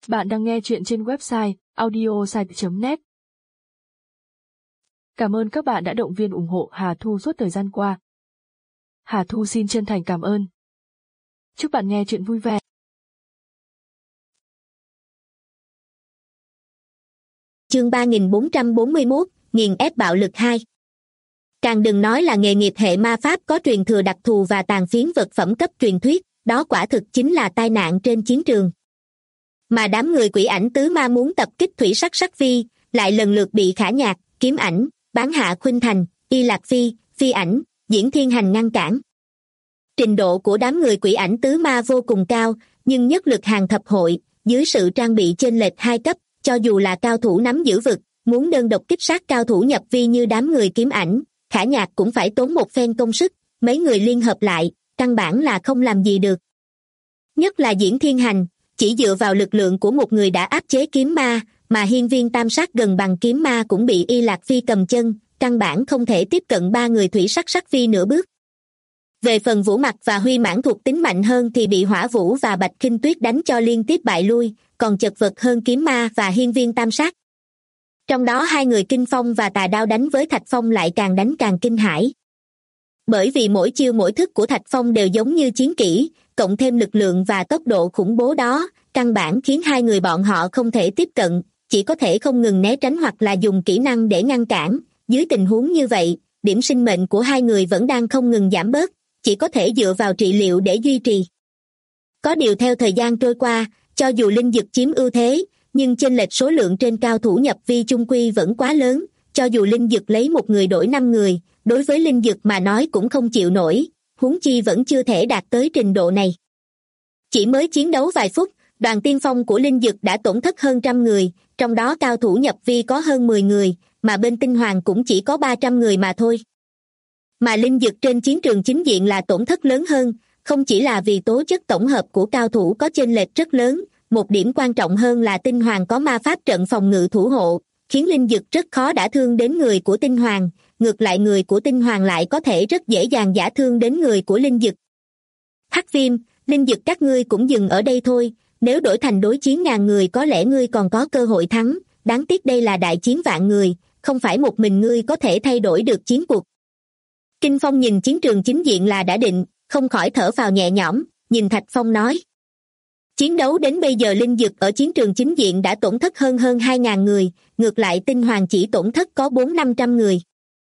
Bạn đang nghe chuyện trên website audiosite.net. Cảm ơn các bạn đã động viên ủng hộ Hà Thu suốt thời gian qua. Hà Thu xin chân thành cảm ơn. Chúc bạn nghe chuyện vui vẻ. Chương 3441, nghiền ép bạo lực 2. Càng đừng nói là nghề nghiệp hệ ma pháp có truyền thừa đặc thù và tàn phiến vật phẩm cấp truyền thuyết, đó quả thực chính là tai nạn trên chiến trường. Mà đám người quỷ ảnh tứ ma muốn tập kích Thủy Sắc Sắc Vi, lại lần lượt bị Khả Nhạc, Kiếm Ảnh, Bán Hạ Khuynh Thành, Y Lạc Phi, Phi Ảnh, Diễn Thiên Hành ngăn cản. Trình độ của đám người quỷ ảnh tứ ma vô cùng cao, nhưng nhất lực hàng thập hội, dưới sự trang bị chênh lệch 2 cấp, cho dù là cao thủ nắm giữ vực, muốn đơn độc kích sát cao thủ nhập vi như đám người Kiếm Ảnh, Khả Nhạc cũng phải tốn một phen công sức, mấy người liên hợp lại, căn bản là không làm gì được. Nhất là Diễn Thiên Hành, chỉ dựa vào lực lượng của một người đã áp chế kiếm ma, mà hiên viên tam sát gần bằng kiếm ma cũng bị Y Lạc Phi cầm chân, căn bản không thể tiếp cận 3 người Thủy Sắc Sắc Vi nửa bước. Về phần Vũ Mặc và Huy Mãn thuộc tính mạnh hơn thì bị Hỏa Vũ và Bạch Khinh Tuyết đánh cho liên tiếp bại lui, còn chật vật hơn kiếm ma và hiên viên tam sát. Trong đó 2 người Kinh Phong và Tà Đao đánh với Thạch Phong lại càng đánh càng kinh hãi. Bởi vì mỗi chiêu mỗi thức của Thạch Phong đều giống như chiến kỹ, cộng thêm lực lượng và tốc độ khủng bố đó, căn bản khiến 2 người bọn họ không thể tiếp cận, chỉ có thể không ngừng né tránh hoặc là dùng kỹ năng để ngăn cản. Dưới tình huống như vậy, điểm sinh mệnh của 2 người vẫn đang không ngừng giảm bớt, chỉ có thể dựa vào trị liệu để duy trì. Có điều theo thời gian trôi qua, cho dù linh dực chiếm ưu thế, nhưng chênh lệch số lượng trên cao thủ nhập vi chung quy vẫn quá lớn, cho dù linh dực lấy 1 người đổi 5 người, đối với linh dực mà nói cũng không chịu nổi, huống chi vẫn chưa thể đạt tới trình độ này. Chỉ mới chiến đấu vài phút, đoàn tiên phong của linh dực đã tổn thất hơn 100 người, trong đó cao thủ nhập vi có hơn 10 người, mà bên tinh hoàng cũng chỉ có 300 người mà thôi. Mà linh dực trên chiến trường chính diện là tổn thất lớn hơn, không chỉ là vì tố chất tổng hợp của cao thủ có chênh lệch rất lớn, một điểm quan trọng hơn là tinh hoàng có ma pháp trận phòng ngự thủ hộ, khiến linh dực rất khó đả thương đến người của tinh hoàng, ngược lại người của tinh hoàng lại có thể rất dễ dàng đả thương đến người của linh dực. Hắc Viêm, linh dực các ngươi cũng dừng ở đây thôi, nếu đổi thành đối chiến 1000 người có lẽ ngươi còn có cơ hội thắng, đáng tiếc đây là đại chiến vạn người, không phải một mình ngươi có thể thay đổi được chiến cuộc. Kinh Phong nhìn chiến trường chính diện là đã định, không khỏi thở phào nhẹ nhõm, nhìn Thạch Phong nói. Chiến đấu đến bây giờ linh dực ở chiến trường chính diện đã tổn thất hơn 2000 người, ngược lại tinh hoàng chỉ tổn thất có 400-500 người.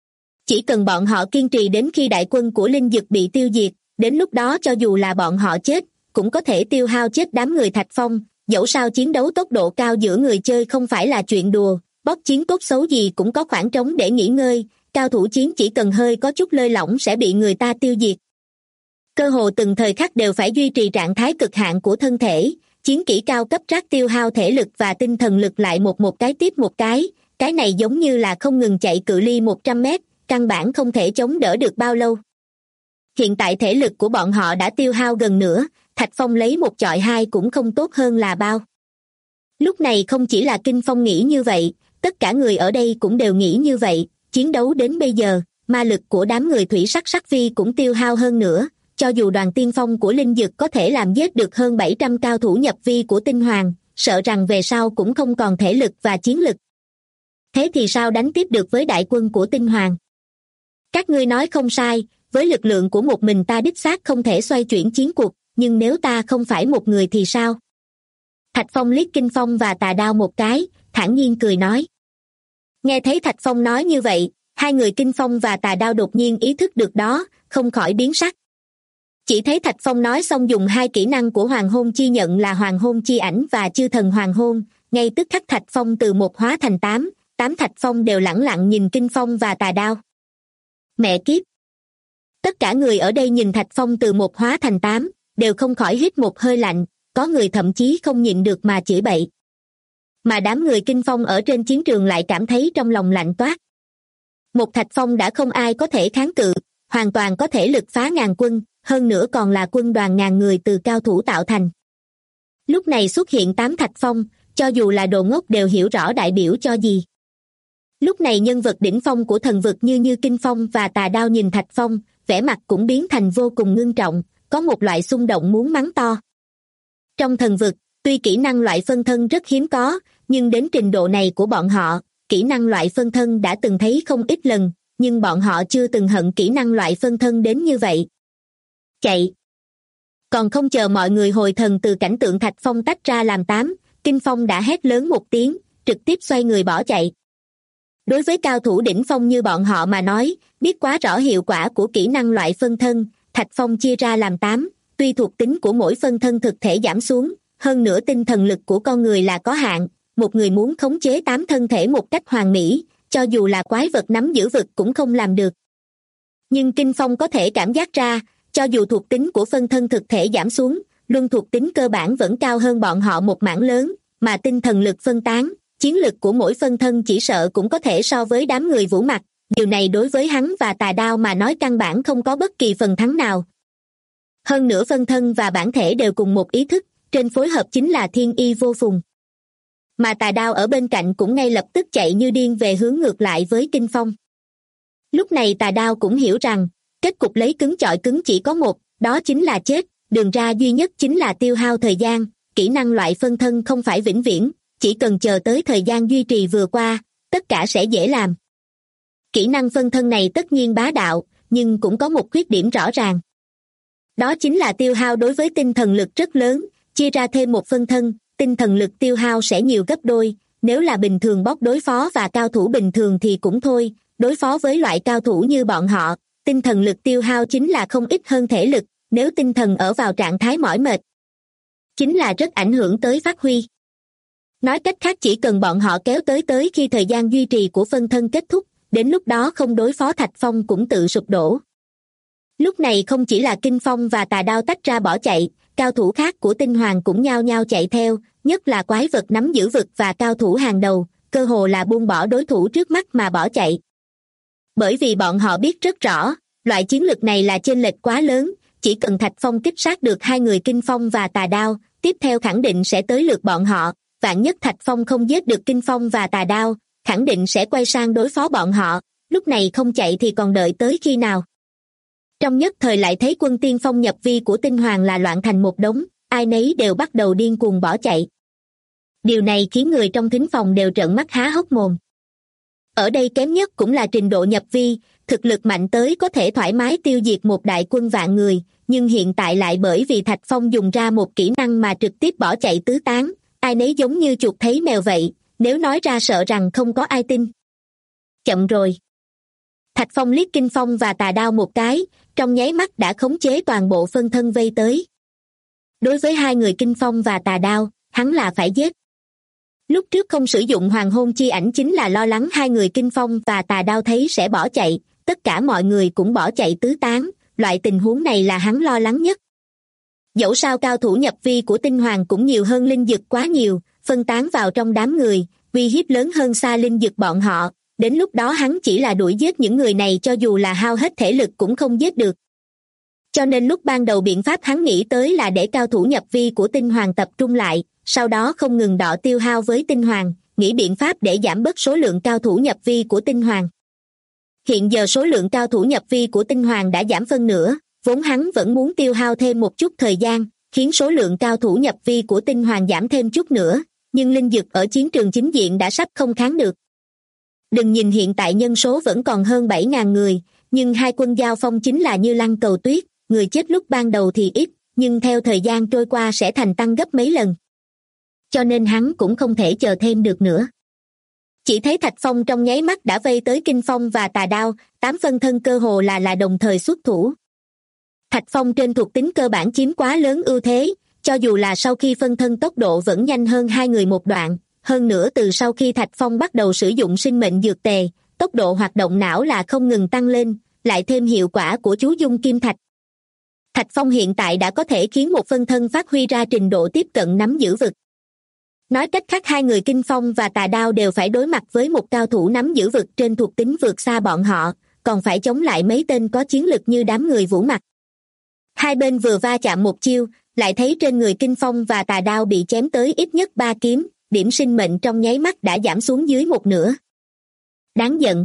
Chỉ cần bọn họ kiên trì đến khi đại quân của linh dực bị tiêu diệt, đến lúc đó cho dù là bọn họ chết, cũng có thể tiêu hao chết đám người Thạch Phong, dẫu sao chiến đấu tốc độ cao giữa người chơi không phải là chuyện đùa, bóp chiến tốt xấu gì cũng có khoảng trống để nghỉ ngơi, cao thủ chiến chỉ cần hơi có chút lơi lỏng sẽ bị người ta tiêu diệt. Cơ hồ từng thời khắc đều phải duy trì trạng thái cực hạn của thân thể, chiến kỹ cao cấp rác tiêu hao thể lực và tinh thần lực lại một cái tiếp một cái này giống như là không ngừng chạy cự ly 100 mét, căn bản không thể chống đỡ được bao lâu. Hiện tại thể lực của bọn họ đã tiêu hao gần nửa, Thạch Phong lấy 1 chọi 2 cũng không tốt hơn là bao. Lúc này không chỉ là Kinh Phong nghĩ như vậy, tất cả người ở đây cũng đều nghĩ như vậy, chiến đấu đến bây giờ, ma lực của đám người Thủy Sắc Sắc Vi cũng tiêu hao hơn nữa, cho dù đoàn tiên phong của linh dực có thể làm giết được hơn 700 cao thủ nhập vi của tinh hoàng, sợ rằng về sau cũng không còn thể lực và chiến lực. Thế thì sao đánh tiếp được với đại quân của tinh hoàng? Các ngươi nói không sai, với lực lượng của một mình ta đích xác không thể xoay chuyển chiến cuộc, nhưng nếu ta không phải một người thì sao? Thạch Phong liếc Kinh Phong và Tà Đao một cái, thản nhiên cười nói. Nghe thấy Thạch Phong nói như vậy, 2 người Kinh Phong và Tà Đao đột nhiên ý thức được đó, không khỏi biến sắc. Chỉ thấy Thạch Phong nói xong dùng 2 kỹ năng của Hoàng Hôn Chi Nhận là Hoàng Hôn Chi Ảnh và Chư Thần Hoàng Hôn, ngay tức khắc Thạch Phong từ 1 hóa thành 8 Thạch Phong đều lẳng lặng nhìn Kinh Phong và Tà Đao. Mẹ kiếp! Tất cả người ở đây nhìn Thạch Phong từ 1 hóa thành 8, đều không khỏi hít một hơi lạnh, có người thậm chí không nhịn được mà chửi bậy. Mà đám người Kinh Phong ở trên chiến trường lại cảm thấy trong lòng lạnh toát. Một Thạch Phong đã không ai có thể kháng cự, hoàn toàn có thể lực phá ngàn quân, hơn nữa còn là quân đoàn ngàn người từ cao thủ tạo thành. Lúc này xuất hiện 8 Thạch Phong, cho dù là đồ ngốc đều hiểu rõ đại biểu cho gì. Lúc này nhân vật đỉnh phong của thần vực như Kinh Phong và Tà Đao nhìn Thạch Phong, vẻ mặt cũng biến thành vô cùng ngưng trọng, có một loại xung động muốn mắng to. Trong thần vực, Tuy kỹ năng loại phân thân rất hiếm có, nhưng đến trình độ này của bọn họ, kỹ năng loại phân thân đã từng thấy không ít lần, nhưng bọn họ chưa từng hận kỹ năng loại phân thân đến như vậy. Chạy! Còn không chờ mọi người hồi thần từ cảnh tượng Thạch Phong tách ra làm tám, Kinh Phong đã hét lớn một tiếng, trực tiếp xoay người bỏ chạy. Đối với cao thủ đỉnh phong như bọn họ mà nói, biết quá rõ hiệu quả của kỹ năng loại phân thân, Thạch Phong chia ra làm tám, tuy thuộc tính của mỗi phân thân thực thể giảm xuống, hơn nữa tinh thần lực của con người là có hạn, một người muốn khống chế 8 thân thể một cách hoàn mỹ, cho dù là quái vật nắm giữ vực cũng không làm được. Nhưng Kinh Phong có thể cảm giác ra, cho dù thuộc tính của phân thân thực thể giảm xuống, luân thuộc tính cơ bản vẫn cao hơn bọn họ một mảng lớn, mà tinh thần lực phân tán, chiến lực của mỗi phân thân chỉ sợ cũng có thể so với đám người Vũ Mặc, điều này đối với hắn và Tà Đao mà nói căn bản không có bất kỳ phần thắng nào. Hơn nữa phân thân và bản thể đều cùng một ý thức, trên phối hợp chính là thiên y vô phùng. Mà Tà Đao ở bên cạnh cũng ngay lập tức chạy như điên về hướng ngược lại với Kinh Phong. Lúc này Tà Đao cũng hiểu rằng, kết cục lấy cứng chọi cứng chỉ có một, đó chính là chết, đường ra duy nhất chính là tiêu hao thời gian, kỹ năng loại phân thân không phải vĩnh viễn, chỉ cần chờ tới thời gian duy trì vừa qua, tất cả sẽ dễ làm. Kỹ năng phân thân này tất nhiên bá đạo, nhưng cũng có một khuyết điểm rõ ràng. Đó chính là tiêu hao đối với tinh thần lực rất lớn, chia ra thêm một phân thân, tinh thần lực tiêu hao sẽ nhiều gấp đôi, nếu là bình thường bóc đối phó và cao thủ bình thường thì cũng thôi, đối phó với loại cao thủ như bọn họ, tinh thần lực tiêu hao chính là không ít hơn thể lực, nếu tinh thần ở vào trạng thái mỏi mệt, chính là rất ảnh hưởng tới phát huy. Nói cách khác chỉ cần bọn họ kéo tới khi thời gian duy trì của phân thân kết thúc, đến lúc đó không đối phó Thạch Phong cũng tự sụp đổ. Lúc này không chỉ là Kinh Phong và Tà Đao tách ra bỏ chạy, cao thủ khác của Tinh Hoàng cũng nhao nhao chạy theo, nhất là quái vật nắm giữ vực và cao thủ hàng đầu, cơ hồ là buông bỏ đối thủ trước mắt mà bỏ chạy. Bởi vì bọn họ biết rất rõ, loại chiến lực này là chênh lệch quá lớn, chỉ cần Thạch Phong kích sát được hai người Kinh Phong và Tà Đao, tiếp theo khẳng định sẽ tới lượt bọn họ, vạn nhất Thạch Phong không giết được Kinh Phong và Tà Đao, khẳng định sẽ quay sang đối phó bọn họ, lúc này không chạy thì còn đợi tới khi nào. Trong nhất thời lại thấy quân tiên phong nhập vi của Tinh Hoàng là loạn thành một đống, ai nấy đều bắt đầu điên cuồng bỏ chạy. Điều này khiến người trong thính phòng đều trợn mắt há hốc mồm. Ở đây kém nhất cũng là trình độ nhập vi, thực lực mạnh tới có thể thoải mái tiêu diệt một đại quân vạn người, nhưng hiện tại lại bởi vì Thạch Phong dùng ra một kỹ năng mà trực tiếp bỏ chạy tứ tán, ai nấy giống như chuột thấy mèo vậy, nếu nói ra sợ rằng không có ai tin. Chậm rồi. Thạch Phong liếc Kinh Phong và Tà Đao một cái, trong nháy mắt đã khống chế toàn bộ phân thân vây tới. Đối với hai người Kinh Phong và Tà Đao, hắn là phải giết. Lúc trước không sử dụng hoàng hôn chi ảnh chính là lo lắng hai người Kinh Phong và Tà Đao thấy sẽ bỏ chạy, tất cả mọi người cũng bỏ chạy tứ tán, loại tình huống này là hắn lo lắng nhất. Dẫu sao cao thủ nhập vi của Tinh Hoàng cũng nhiều hơn linh dực quá nhiều, phân tán vào trong đám người, uy hiếp lớn hơn xa linh dực bọn họ, đến lúc đó hắn chỉ là đuổi giết những người này cho dù là hao hết thể lực cũng không giết được. Cho nên lúc ban đầu biện pháp hắn nghĩ tới là để cao thủ nhập vi của Tinh Hoàng tập trung lại, sau đó không ngừng đọ tiêu hao với Tinh Hoàng, nghĩ biện pháp để giảm bớt số lượng cao thủ nhập vi của Tinh Hoàng. Hiện giờ số lượng cao thủ nhập vi của Tinh Hoàng đã giảm phân nửa, vốn hắn vẫn muốn tiêu hao thêm một chút thời gian, khiến số lượng cao thủ nhập vi của Tinh Hoàng giảm thêm chút nữa, nhưng linh dực ở chiến trường chính diện đã sắp không kháng được. Đừng nhìn hiện tại nhân số vẫn còn hơn 7.000 người, nhưng hai quân giao phong chính là như lăn cầu tuyết, người chết lúc ban đầu thì ít, nhưng theo thời gian trôi qua sẽ thành tăng gấp mấy lần. Cho nên hắn cũng không thể chờ thêm được nữa. Chỉ thấy Thạch Phong trong nháy mắt đã vây tới Kinh Phong và Tà Đao, 8 phân thân cơ hồ là đồng thời xuất thủ. Thạch Phong trên thuộc tính cơ bản chiếm quá lớn ưu thế, cho dù là sau khi phân thân tốc độ vẫn nhanh hơn hai người một đoạn, hơn nữa từ sau khi Thạch Phong bắt đầu sử dụng sinh mệnh dược tề, tốc độ hoạt động não là không ngừng tăng lên, lại thêm hiệu quả của chú dung kim thạch. Thạch Phong hiện tại đã có thể khiến một phân thân phát huy ra trình độ tiếp cận nắm giữ vực. Nói cách khác hai người Kinh Phong và Tà Đao đều phải đối mặt với một cao thủ nắm giữ vực trên thuộc tính vượt xa bọn họ, còn phải chống lại mấy tên có chiến lực như đám người Vũ Mặc. Hai bên vừa va chạm một chiêu, lại thấy trên người Kinh Phong và Tà Đao bị chém tới ít nhất 3 kiếm, điểm sinh mệnh trong nháy mắt đã giảm xuống dưới một nửa. Đáng giận.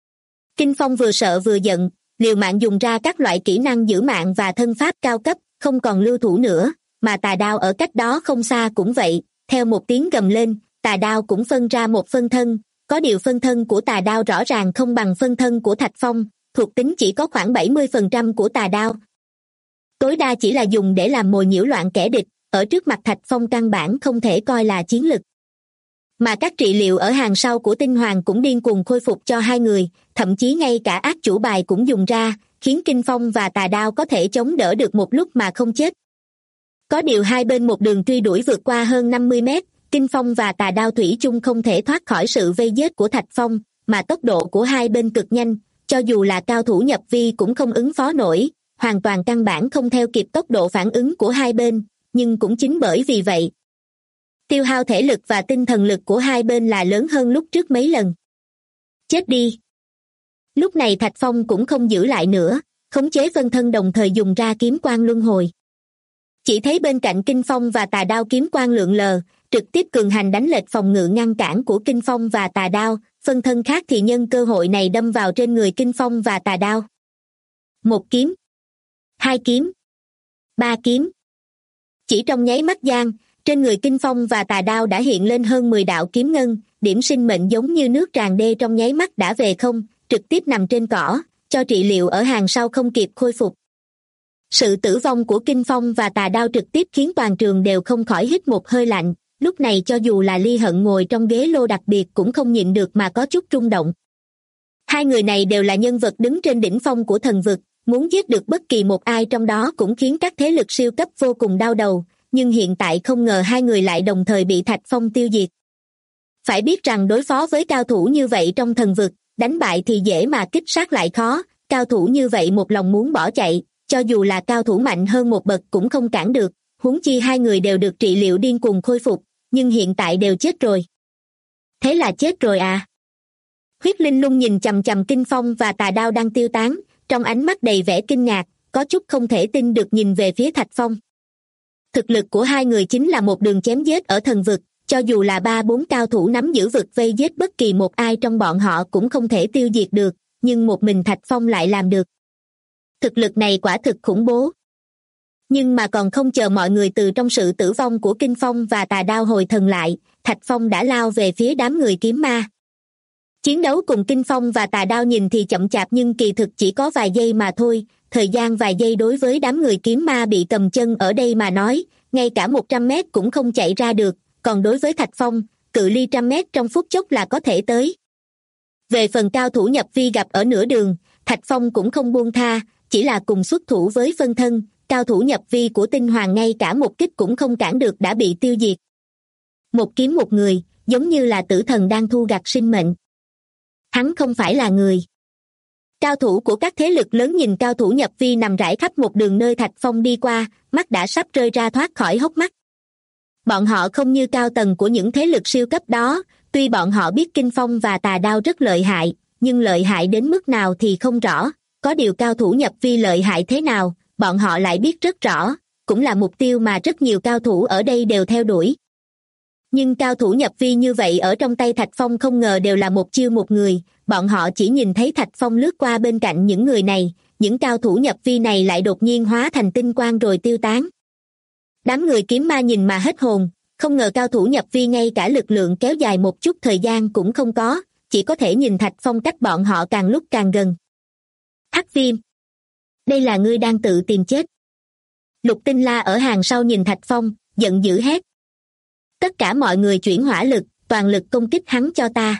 Kinh Phong vừa sợ vừa giận, liều mạng dùng ra các loại kỹ năng giữ mạng và thân pháp cao cấp, không còn lưu thủ nữa, mà tà đao ở cách đó không xa cũng vậy. Theo một tiếng gầm lên, tà đao cũng phân ra một phân thân, có điều phân thân của tà đao rõ ràng không bằng phân thân của Thạch Phong, thuộc tính chỉ có khoảng 70% của tà đao. Tối đa chỉ là dùng để làm mồi nhiễu loạn kẻ địch, ở trước mặt Thạch Phong căn bản không thể coi là chiến lực. Mà các trị liệu ở hàng sau của Tinh Hoàng cũng điên cuồng khôi phục cho hai người, thậm chí ngay cả ác chủ bài cũng dùng ra, khiến Kinh Phong và tà đao có thể chống đỡ được một lúc mà không chết. Có điều hai bên một đường truy đuổi vượt qua hơn 50 mét, Kinh Phong và tà đao thủy chung không thể thoát khỏi sự vây giết của Thạch Phong, mà tốc độ của hai bên cực nhanh, cho dù là cao thủ nhập vi cũng không ứng phó nổi, hoàn toàn căn bản không theo kịp tốc độ phản ứng của hai bên, nhưng cũng chính bởi vì vậy, tiêu hao thể lực và tinh thần lực của hai bên là lớn hơn lúc trước mấy lần. Chết đi! Lúc này Thạch Phong cũng không giữ lại nữa, khống chế phân thân đồng thời dùng ra kiếm quang luân hồi. Chỉ thấy bên cạnh Kinh Phong và tà đao kiếm quang lượn lờ, trực tiếp cường hành đánh lệch phòng ngự ngăn cản của Kinh Phong và tà đao, phân thân khác thì nhân cơ hội này đâm vào trên người Kinh Phong và tà đao. Một kiếm, hai kiếm, ba kiếm. Chỉ trong nháy mắt gian, trên người Kinh Phong và tà đao đã hiện lên hơn 10 đạo kiếm ngân, điểm sinh mệnh giống như nước tràn đê trong nháy mắt đã về không, trực tiếp nằm trên cỏ, cho trị liệu ở hàng sau không kịp khôi phục. Sự tử vong của Kinh Phong và tà đao trực tiếp khiến toàn trường đều không khỏi hít một hơi lạnh, lúc này cho dù là Ly Hận ngồi trong ghế lô đặc biệt cũng không nhịn được mà có chút rung động. Hai người này đều là nhân vật đứng trên đỉnh phong của thần vực, muốn giết được bất kỳ một ai trong đó cũng khiến các thế lực siêu cấp vô cùng đau đầu, nhưng hiện tại không ngờ hai người lại đồng thời bị Thạch Phong tiêu diệt. Phải biết rằng đối phó với cao thủ như vậy trong thần vực, đánh bại thì dễ mà kích sát lại khó, cao thủ như vậy một lòng muốn bỏ chạy, cho dù là cao thủ mạnh hơn một bậc cũng không cản được, huống chi hai người đều được trị liệu điên cuồng khôi phục, nhưng hiện tại đều chết rồi. Thế là chết rồi à? Huyết Linh Lung nhìn chằm chằm Kinh Phong và tà đao đang tiêu tán, trong ánh mắt đầy vẻ kinh ngạc, có chút không thể tin được nhìn về phía Thạch Phong. Thực lực của hai người chính là một đường chém giết ở thần vực, cho dù là 3-4 cao thủ nắm giữ vực vây giết bất kỳ một ai trong bọn họ cũng không thể tiêu diệt được, nhưng một mình Thạch Phong lại làm được. Thực lực này quả thực khủng bố. Nhưng mà còn không chờ mọi người từ trong sự tử vong của Kinh Phong và tà đao hồi thần lại, Thạch Phong đã lao về phía đám người kiếm ma. Chiến đấu cùng Kinh Phong và tà đao nhìn thì chậm chạp nhưng kỳ thực chỉ có vài giây mà thôi, thời gian vài giây đối với đám người kiếm ma bị cầm chân ở đây mà nói, ngay cả 100 mét cũng không chạy ra được, còn đối với Thạch Phong, cự ly 100 mét trong phút chốc là có thể tới. Về phần cao thủ nhập vi gặp ở nửa đường, Thạch Phong cũng không buông tha, chỉ là cùng xuất thủ với phân thân, cao thủ nhập vi của Tinh Hoàng ngay cả một kích cũng không cản được đã bị tiêu diệt. Một kiếm một người, giống như là tử thần đang thu gặt sinh mệnh. Hắn không phải là người. Cao thủ của các thế lực lớn nhìn cao thủ nhập vi nằm rải khắp một đường nơi Thạch Phong đi qua, mắt đã sắp rơi ra thoát khỏi hốc mắt. Bọn họ không như cao tầng của những thế lực siêu cấp đó, tuy bọn họ biết Kinh Phong và tà đao rất lợi hại, nhưng lợi hại đến mức nào thì không rõ, có điều cao thủ nhập vi lợi hại thế nào, bọn họ lại biết rất rõ, cũng là mục tiêu mà rất nhiều cao thủ ở đây đều theo đuổi. Nhưng cao thủ nhập vi như vậy ở trong tay Thạch Phong không ngờ đều là một chiêu một người, bọn họ chỉ nhìn thấy Thạch Phong lướt qua bên cạnh những người này, những cao thủ nhập vi này lại đột nhiên hóa thành tinh quang rồi tiêu tán. Đám người kiếm ma nhìn mà hết hồn, không ngờ cao thủ nhập vi ngay cả lực lượng kéo dài một chút thời gian cũng không có, chỉ có thể nhìn Thạch Phong cách bọn họ càng lúc càng gần. Hắc Viêm, đây là ngươi đang tự tìm chết. Lục Tinh La ở hàng sau nhìn Thạch Phong, giận dữ hét. Tất cả mọi người chuyển hỏa lực, toàn lực công kích hắn cho ta.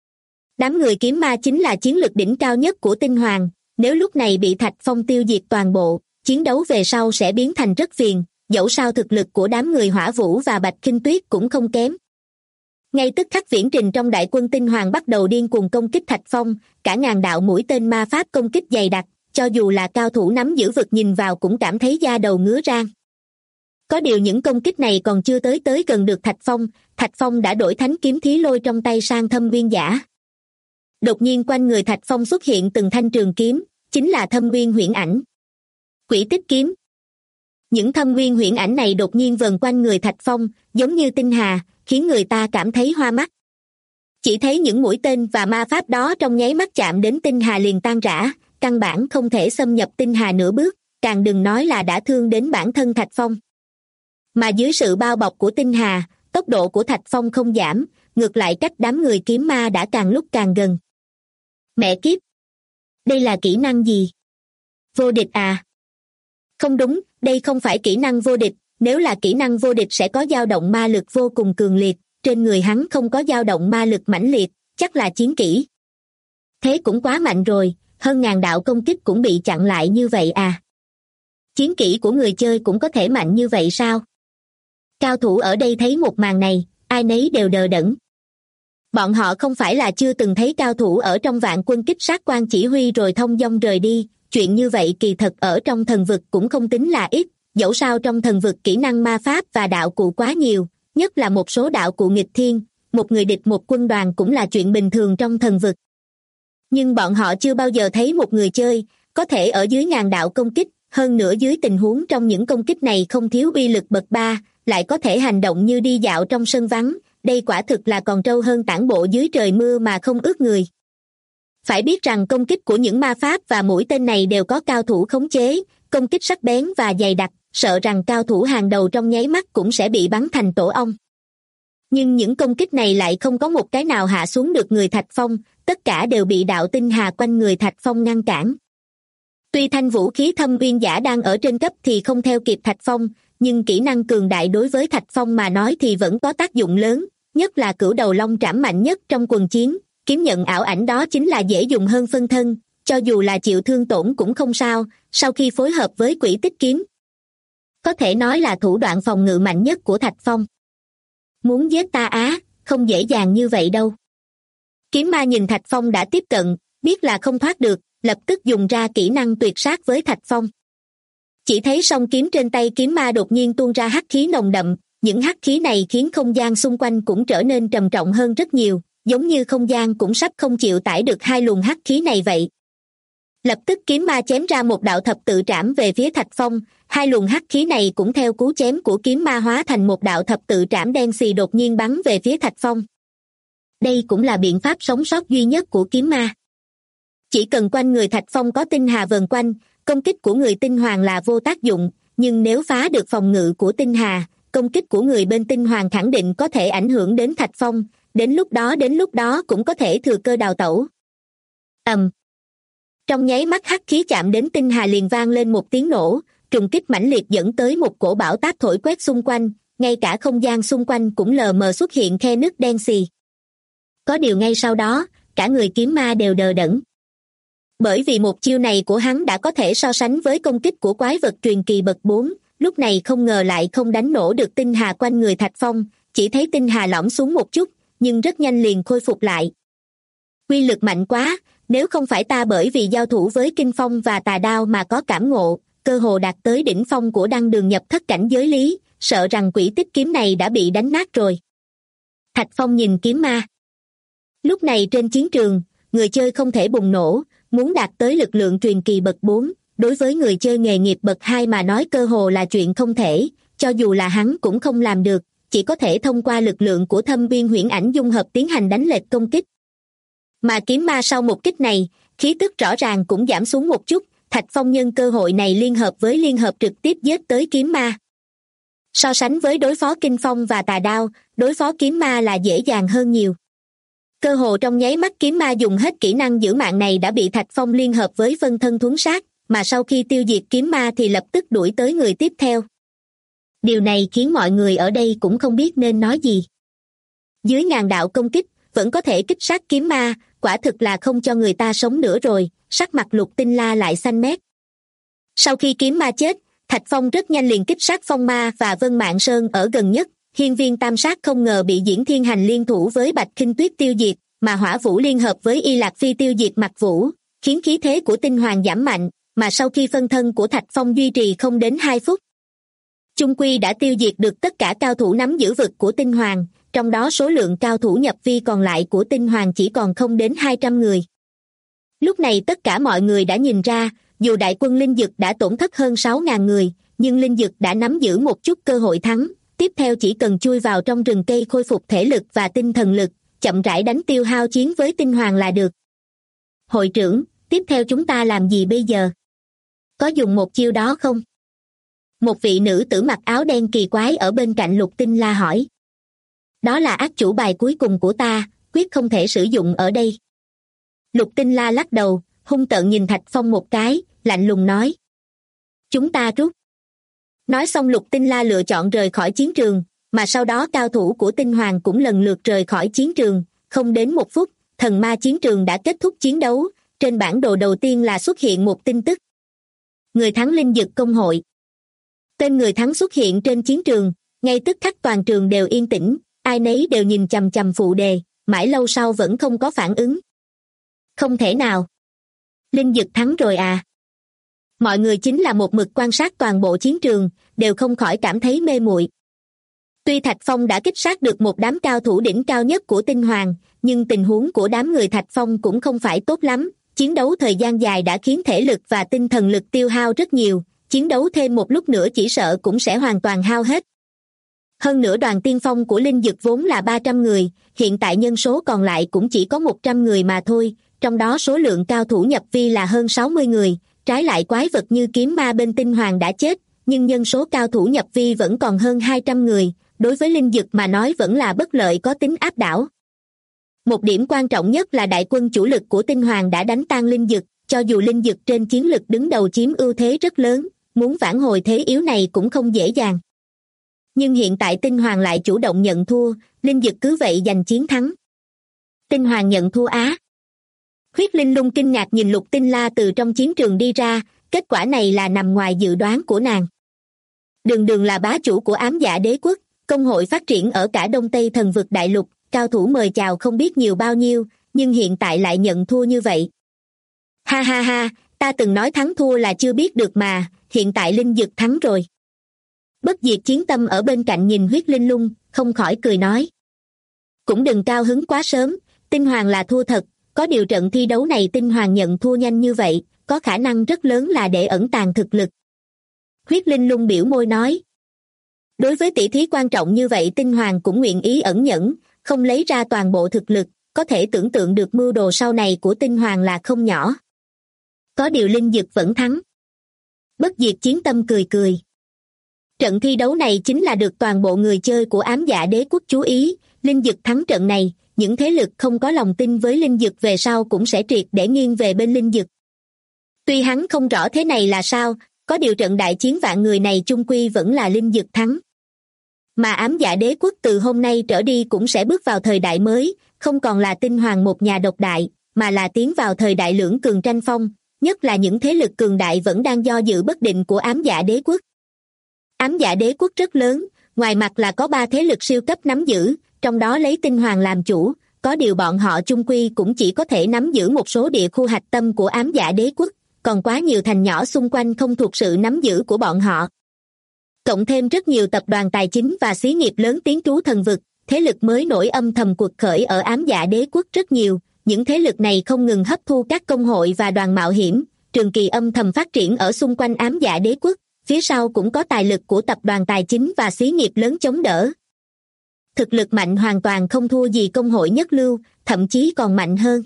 Đám người kiếm ma chính là chiến lực đỉnh cao nhất của Tinh Hoàng, nếu lúc này bị Thạch Phong tiêu diệt toàn bộ, chiến đấu về sau sẽ biến thành rất phiền, dẫu sao thực lực của đám người Hỏa Vũ và Bạch Khinh Tuyết cũng không kém. Ngay tức khắc viễn trình trong đại quân Tinh Hoàng bắt đầu điên cuồng công kích Thạch Phong, cả ngàn đạo mũi tên ma pháp công kích dày đặc, cho dù là cao thủ nắm giữ vực nhìn vào cũng cảm thấy da đầu ngứa ran. Có điều những công kích này còn chưa tới gần được Thạch Phong đã đổi thánh kiếm thí lôi trong tay sang Thâm Uyên Giả. Đột nhiên quanh người Thạch Phong xuất hiện từng thanh trường kiếm, chính là Thâm Uyên Huyễn Ảnh. Quỷ Tích Kiếm. Những Thâm Uyên Huyễn Ảnh này đột nhiên vần quanh người Thạch Phong, giống như tinh hà, khiến người ta cảm thấy hoa mắt. Chỉ thấy những mũi tên và ma pháp đó trong nháy mắt chạm đến tinh hà liền tan rã, căn bản không thể xâm nhập tinh hà nửa bước, càng đừng nói là đã thương đến bản thân Thạch Phong. Mà dưới sự bao bọc của tinh hà, tốc độ của Thạch Phong không giảm, ngược lại cách đám người kiếm ma đã càng lúc càng gần. Mẹ kiếp! Đây là kỹ năng gì? Vô địch à? Không đúng, đây không phải kỹ năng vô địch, nếu là kỹ năng vô địch sẽ có dao động ma lực vô cùng cường liệt, trên người hắn không có dao động ma lực mãnh liệt, chắc là chiến kỹ. Thế cũng quá mạnh rồi, hơn ngàn đạo công kích cũng bị chặn lại như vậy à? Chiến kỹ của người chơi cũng có thể mạnh như vậy sao? Cao thủ ở đây thấy một màn này, ai nấy đều đờ đẫn. Bọn họ không phải là chưa từng thấy cao thủ ở trong vạn quân kích sát quan chỉ huy rồi thông dong rời đi, chuyện như vậy kỳ thật ở trong thần vực cũng không tính là ít, dẫu sao trong thần vực kỹ năng ma pháp và đạo cụ quá nhiều, nhất là một số đạo cụ nghịch thiên, một người địch một quân đoàn cũng là chuyện bình thường trong thần vực. Nhưng bọn họ chưa bao giờ thấy một người chơi, có thể ở dưới ngàn đạo công kích, hơn nữa dưới tình huống trong những công kích này không thiếu uy lực bậc 3, lại có thể hành động như đi dạo trong sân vắng, đây quả thực là còn trâu hơn tản bộ dưới trời mưa mà không ướt người. Phải biết rằng công kích của những ma pháp và mũi tên này đều có cao thủ khống chế, công kích sắc bén và dày đặc, sợ rằng cao thủ hàng đầu trong nháy mắt cũng sẽ bị bắn thành tổ ong. Nhưng những công kích này lại không có một cái nào hạ xuống được người Thạch Phong, tất cả đều bị đạo tinh hà quanh người Thạch Phong ngăn cản. Tuy thanh vũ khí thâm uyên giả đang ở trên cấp thì không theo kịp Thạch Phong, nhưng kỹ năng cường đại đối với Thạch Phong mà nói thì vẫn có tác dụng lớn, nhất là cửu đầu long trảm mạnh nhất trong quần chiến, kiếm nhận ảo ảnh đó chính là dễ dùng hơn phân thân, cho dù là chịu thương tổn cũng không sao, sau khi phối hợp với quỷ tích kiếm. Có thể nói là thủ đoạn phòng ngự mạnh nhất của Thạch Phong. Muốn giết ta á, không dễ dàng như vậy đâu. Kiếm ma nhìn Thạch Phong đã tiếp cận, biết là không thoát được, lập tức dùng ra kỹ năng tuyệt sát với Thạch Phong. Chỉ thấy song kiếm trên tay kiếm ma đột nhiên tuôn ra hắc khí nồng đậm, những hắc khí này khiến không gian xung quanh cũng trở nên trầm trọng hơn rất nhiều, giống như không gian cũng sắp không chịu tải được hai luồng hắc khí này vậy. Lập tức kiếm ma chém ra một đạo thập tự trảm về phía Thạch Phong, hai luồng hắc khí này cũng theo cú chém của kiếm ma hóa thành một đạo thập tự trảm đen xì đột nhiên bắn về phía Thạch Phong. Đây cũng là biện pháp sống sót duy nhất của kiếm ma. Chỉ cần quanh người Thạch Phong có tinh hà vờn quanh, công kích của người tinh hoàng là vô tác dụng, nhưng nếu phá được phòng ngự của tinh hà, công kích của người bên tinh hoàng khẳng định có thể ảnh hưởng đến Thạch Phong, đến lúc đó cũng có thể thừa cơ đào tẩu. Trong nháy mắt hắc khí chạm đến tinh hà liền vang lên một tiếng nổ, trùng kích mãnh liệt dẫn tới một cổ bão táp thổi quét xung quanh, ngay cả không gian xung quanh cũng lờ mờ xuất hiện khe nứt đen xì. Có điều ngay sau đó, cả người kiếm ma đều đờ đẫn. Bởi vì một chiêu này của hắn đã có thể so sánh với công kích của quái vật truyền kỳ bậc 4, lúc này không ngờ lại không đánh nổ được tinh hà quanh người Thạch Phong, chỉ thấy tinh hà lõm xuống một chút, nhưng rất nhanh liền khôi phục lại. Quy lực mạnh quá, nếu không phải ta bởi vì giao thủ với kinh phong và tà đao mà có cảm ngộ, cơ hồ đạt tới đỉnh phong của đăng đường nhập thất cảnh giới lý, sợ rằng quỷ tích kiếm này đã bị đánh nát rồi. Thạch Phong nhìn kiếm ma. Lúc này trên chiến trường, người chơi không thể bùng nổ, muốn đạt tới lực lượng truyền kỳ bậc 4, đối với người chơi nghề nghiệp bậc 2 mà nói cơ hồ là chuyện không thể, cho dù là hắn cũng không làm được, chỉ có thể thông qua lực lượng của thâm viên huyễn ảnh dung hợp tiến hành đánh lệch công kích. Mà kiếm ma sau một kích này, khí tức rõ ràng cũng giảm xuống một chút, Thạch Phong nhân cơ hội này liên hợp trực tiếp giết tới kiếm ma. So sánh với đối phó kinh phong và tà đao, đối phó kiếm ma là dễ dàng hơn nhiều. Cơ hồ trong nháy mắt kiếm ma dùng hết kỹ năng giữ mạng này đã bị Thạch Phong liên hợp với phân thân thuấn sát, mà sau khi tiêu diệt kiếm ma thì lập tức đuổi tới người tiếp theo. Điều này khiến mọi người ở đây cũng không biết nên nói gì. Dưới ngàn đạo công kích, vẫn có thể kích sát kiếm ma, quả thực là không cho người ta sống nữa rồi, sắc mặt Lục Tinh La lại xanh mét. Sau khi kiếm ma chết, Thạch Phong rất nhanh liền kích sát Phong Ma và Vân Mạn Sơn ở gần nhất, Hiên Viên Tam Sát không ngờ bị Diễn Thiên Hành liên thủ với Bạch Khinh Tuyết tiêu diệt, mà Hỏa Vũ liên hợp với Y Lạc Phi tiêu diệt Mặc Vũ, khiến khí thế của tinh hoàng giảm mạnh, mà sau khi phân thân của Thạch Phong duy trì không đến 2 phút. Chung quy đã tiêu diệt được tất cả cao thủ nắm giữ vực của tinh hoàng, trong đó số lượng cao thủ nhập vi còn lại của tinh hoàng chỉ còn không đến 200 người. Lúc này tất cả mọi người đã nhìn ra, dù đại quân Linh Dực đã tổn thất hơn 6.000 người, nhưng Linh Dực đã nắm giữ một chút cơ hội thắng, tiếp theo chỉ cần chui vào trong rừng cây khôi phục thể lực và tinh thần lực, chậm rãi đánh tiêu hao chiến với tinh hoàng là được. Hội trưởng, tiếp theo chúng ta làm gì bây giờ? Có dùng một chiêu đó không? Một vị nữ tử mặc áo đen kỳ quái ở bên cạnh Lục Tinh La hỏi. Đó là ác chủ bài cuối cùng của ta, quyết không thể sử dụng ở đây. Lục Tinh La lắc đầu, hung tợn nhìn Thạch Phong một cái, lạnh lùng nói. Chúng ta rút. Nói xong Lục Tinh La lựa chọn rời khỏi chiến trường, mà sau đó cao thủ của Tinh Hoàng cũng lần lượt rời khỏi chiến trường. Không đến 1 phút, thần ma chiến trường đã kết thúc chiến đấu. Trên bản đồ đầu tiên là xuất hiện một tin tức. Người thắng Linh Dực Công hội. Tên người thắng xuất hiện trên chiến trường, ngay tức khắc toàn trường đều yên tĩnh, ai nấy đều nhìn chằm chằm phụ đề, mãi lâu sau vẫn không có phản ứng. Không thể nào. Linh Dực thắng rồi à? Mọi người chính là một mực quan sát toàn bộ chiến trường, đều không khỏi cảm thấy mê muội. Tuy Thạch Phong đã kích sát được một đám cao thủ đỉnh cao nhất của Tinh Hoàng, nhưng tình huống của đám người Thạch Phong cũng không phải tốt lắm. Chiến đấu thời gian dài đã khiến thể lực và tinh thần lực tiêu hao rất nhiều, chiến đấu thêm một lúc nữa chỉ sợ cũng sẽ hoàn toàn hao hết. Hơn nữa đoàn tiên phong của Linh Dực vốn là 300 người, hiện tại nhân số còn lại cũng chỉ có 100 người mà thôi, trong đó số lượng cao thủ nhập vi là hơn 60 người, trái lại quái vật như kiếm ma bên Tinh Hoàng đã chết, nhưng nhân số cao thủ nhập vi vẫn còn hơn 200 người, đối với Linh Dực mà nói vẫn là bất lợi có tính áp đảo. Một điểm quan trọng nhất là đại quân chủ lực của Tinh Hoàng đã đánh tan Linh Dực, cho dù Linh Dực trên chiến lực đứng đầu chiếm ưu thế rất lớn, muốn vãn hồi thế yếu này cũng không dễ dàng. Nhưng hiện tại Tinh Hoàng lại chủ động nhận thua, Linh Dực cứ vậy giành chiến thắng. Tinh Hoàng nhận thua á? Huyết Linh Lung kinh ngạc nhìn Lục Tinh La từ trong chiến trường đi ra, kết quả này là nằm ngoài dự đoán của nàng. Đường đường là bá chủ của Ám Dạ Đế quốc, công hội phát triển ở cả Đông Tây Thần vực đại lục, cao thủ mời chào không biết nhiều bao nhiêu, nhưng hiện tại lại nhận thua như vậy. Ha ha ha, ta từng nói thắng thua là chưa biết được mà, hiện tại Linh Dực thắng rồi. Bất diệt chiến tâm ở bên cạnh nhìn Huyết Linh Lung, không khỏi cười nói. Cũng đừng cao hứng quá sớm, Tinh Hoàng là thua thật, có điều trận thi đấu này Tinh Hoàng nhận thua nhanh như vậy, có khả năng rất lớn là để ẩn tàng thực lực. Huyết Linh Lung biểu môi nói. Đối với tỷ thí quan trọng như vậy Tinh Hoàng cũng nguyện ý ẩn nhẫn, không lấy ra toàn bộ thực lực, có thể tưởng tượng được mưu đồ sau này của Tinh Hoàng là không nhỏ. Có điều Linh Dực vẫn thắng. Bất diệt chiến tâm cười cười. Trận thi đấu này chính là được toàn bộ người chơi của Ám Dạ Đế quốc chú ý, Linh Dực thắng trận này, những thế lực không có lòng tin với Linh Dực về sau cũng sẽ triệt để nghiêng về bên Linh Dực. Tuy hắn không rõ thế này là sao, có điều trận đại chiến vạn người này chung quy vẫn là Linh Dực thắng. Mà Ám Dạ Đế quốc từ hôm nay trở đi cũng sẽ bước vào thời đại mới, không còn là Tinh Hoàng một nhà độc đại, mà là tiến vào thời đại lưỡng cường tranh phong, nhất là những thế lực cường đại vẫn đang do dự bất định của Ám Dạ Đế quốc. Ám Dạ Đế quốc rất lớn, ngoài mặt là có 3 thế lực siêu cấp nắm giữ, trong đó lấy Tinh Hoàng làm chủ, có điều bọn họ chung quy cũng chỉ có thể nắm giữ một số địa khu hạch tâm của Ám Dạ Đế quốc, còn quá nhiều thành nhỏ xung quanh không thuộc sự nắm giữ của bọn họ. Cộng thêm rất nhiều tập đoàn tài chính và xí nghiệp lớn tiến trú thần vực, thế lực mới nổi âm thầm cuộc khởi ở Ám Dạ Đế quốc rất nhiều, những thế lực này không ngừng hấp thu các công hội và đoàn mạo hiểm, trường kỳ âm thầm phát triển ở xung quanh Ám Dạ Đế quốc, phía sau cũng có tài lực của tập đoàn tài chính và xí nghiệp lớn chống đỡ. Thực lực mạnh hoàn toàn không thua gì công hội nhất lưu, thậm chí còn mạnh hơn.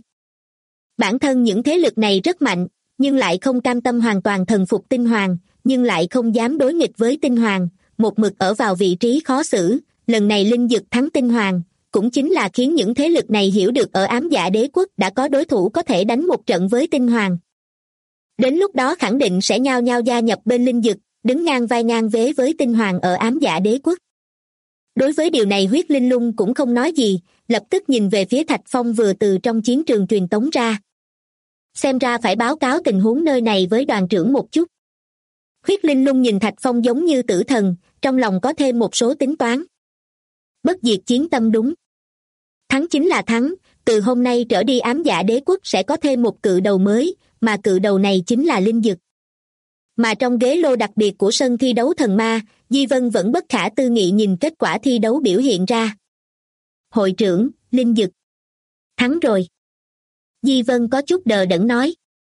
Bản thân những thế lực này rất mạnh, nhưng lại không cam tâm hoàn toàn thần phục Tinh Hoàng, nhưng lại không dám đối nghịch với Tinh Hoàng, một mực ở vào vị trí khó xử. Lần này Linh Dực thắng Tinh Hoàng, cũng chính là khiến những thế lực này hiểu được ở Ám Dạ Đế quốc đã có đối thủ có thể đánh một trận với Tinh Hoàng. Đến lúc đó khẳng định sẽ nhao nhao gia nhập bên Linh Dực, đứng ngang vai ngang vế với Tinh Hoàng ở Ám Dạ Đế quốc. Đối với điều này Huyết Linh Lung cũng không nói gì, lập tức nhìn về phía Thạch Phong vừa từ trong chiến trường truyền tống ra. Xem ra phải báo cáo tình huống nơi này với đoàn trưởng một chút. Huyết Linh Lung nhìn Thạch Phong giống như tử thần, trong lòng có thêm một số tính toán. Bất diệt chiến tâm đúng. Thắng chính là thắng, từ hôm nay trở đi Ám Dạ Đế quốc sẽ có thêm một cự đầu mới, mà cự đầu này chính là Linh Dực. Mà trong ghế lô đặc biệt của sân thi đấu thần ma, Di Vân vẫn bất khả tư nghị nhìn kết quả thi đấu biểu hiện ra. Hội trưởng, Linh Dực thắng rồi. Di Vân có chút đờ đẫn nói.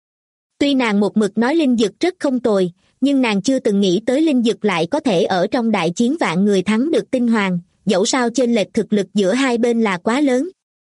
Tuy nàng một mực nói Linh Dực rất không tồi, nhưng nàng chưa từng nghĩ tới Linh Dực lại có thể ở trong đại chiến vạn người thắng được Tinh Hoàng, dẫu sao chênh lệch thực lực giữa hai bên là quá lớn.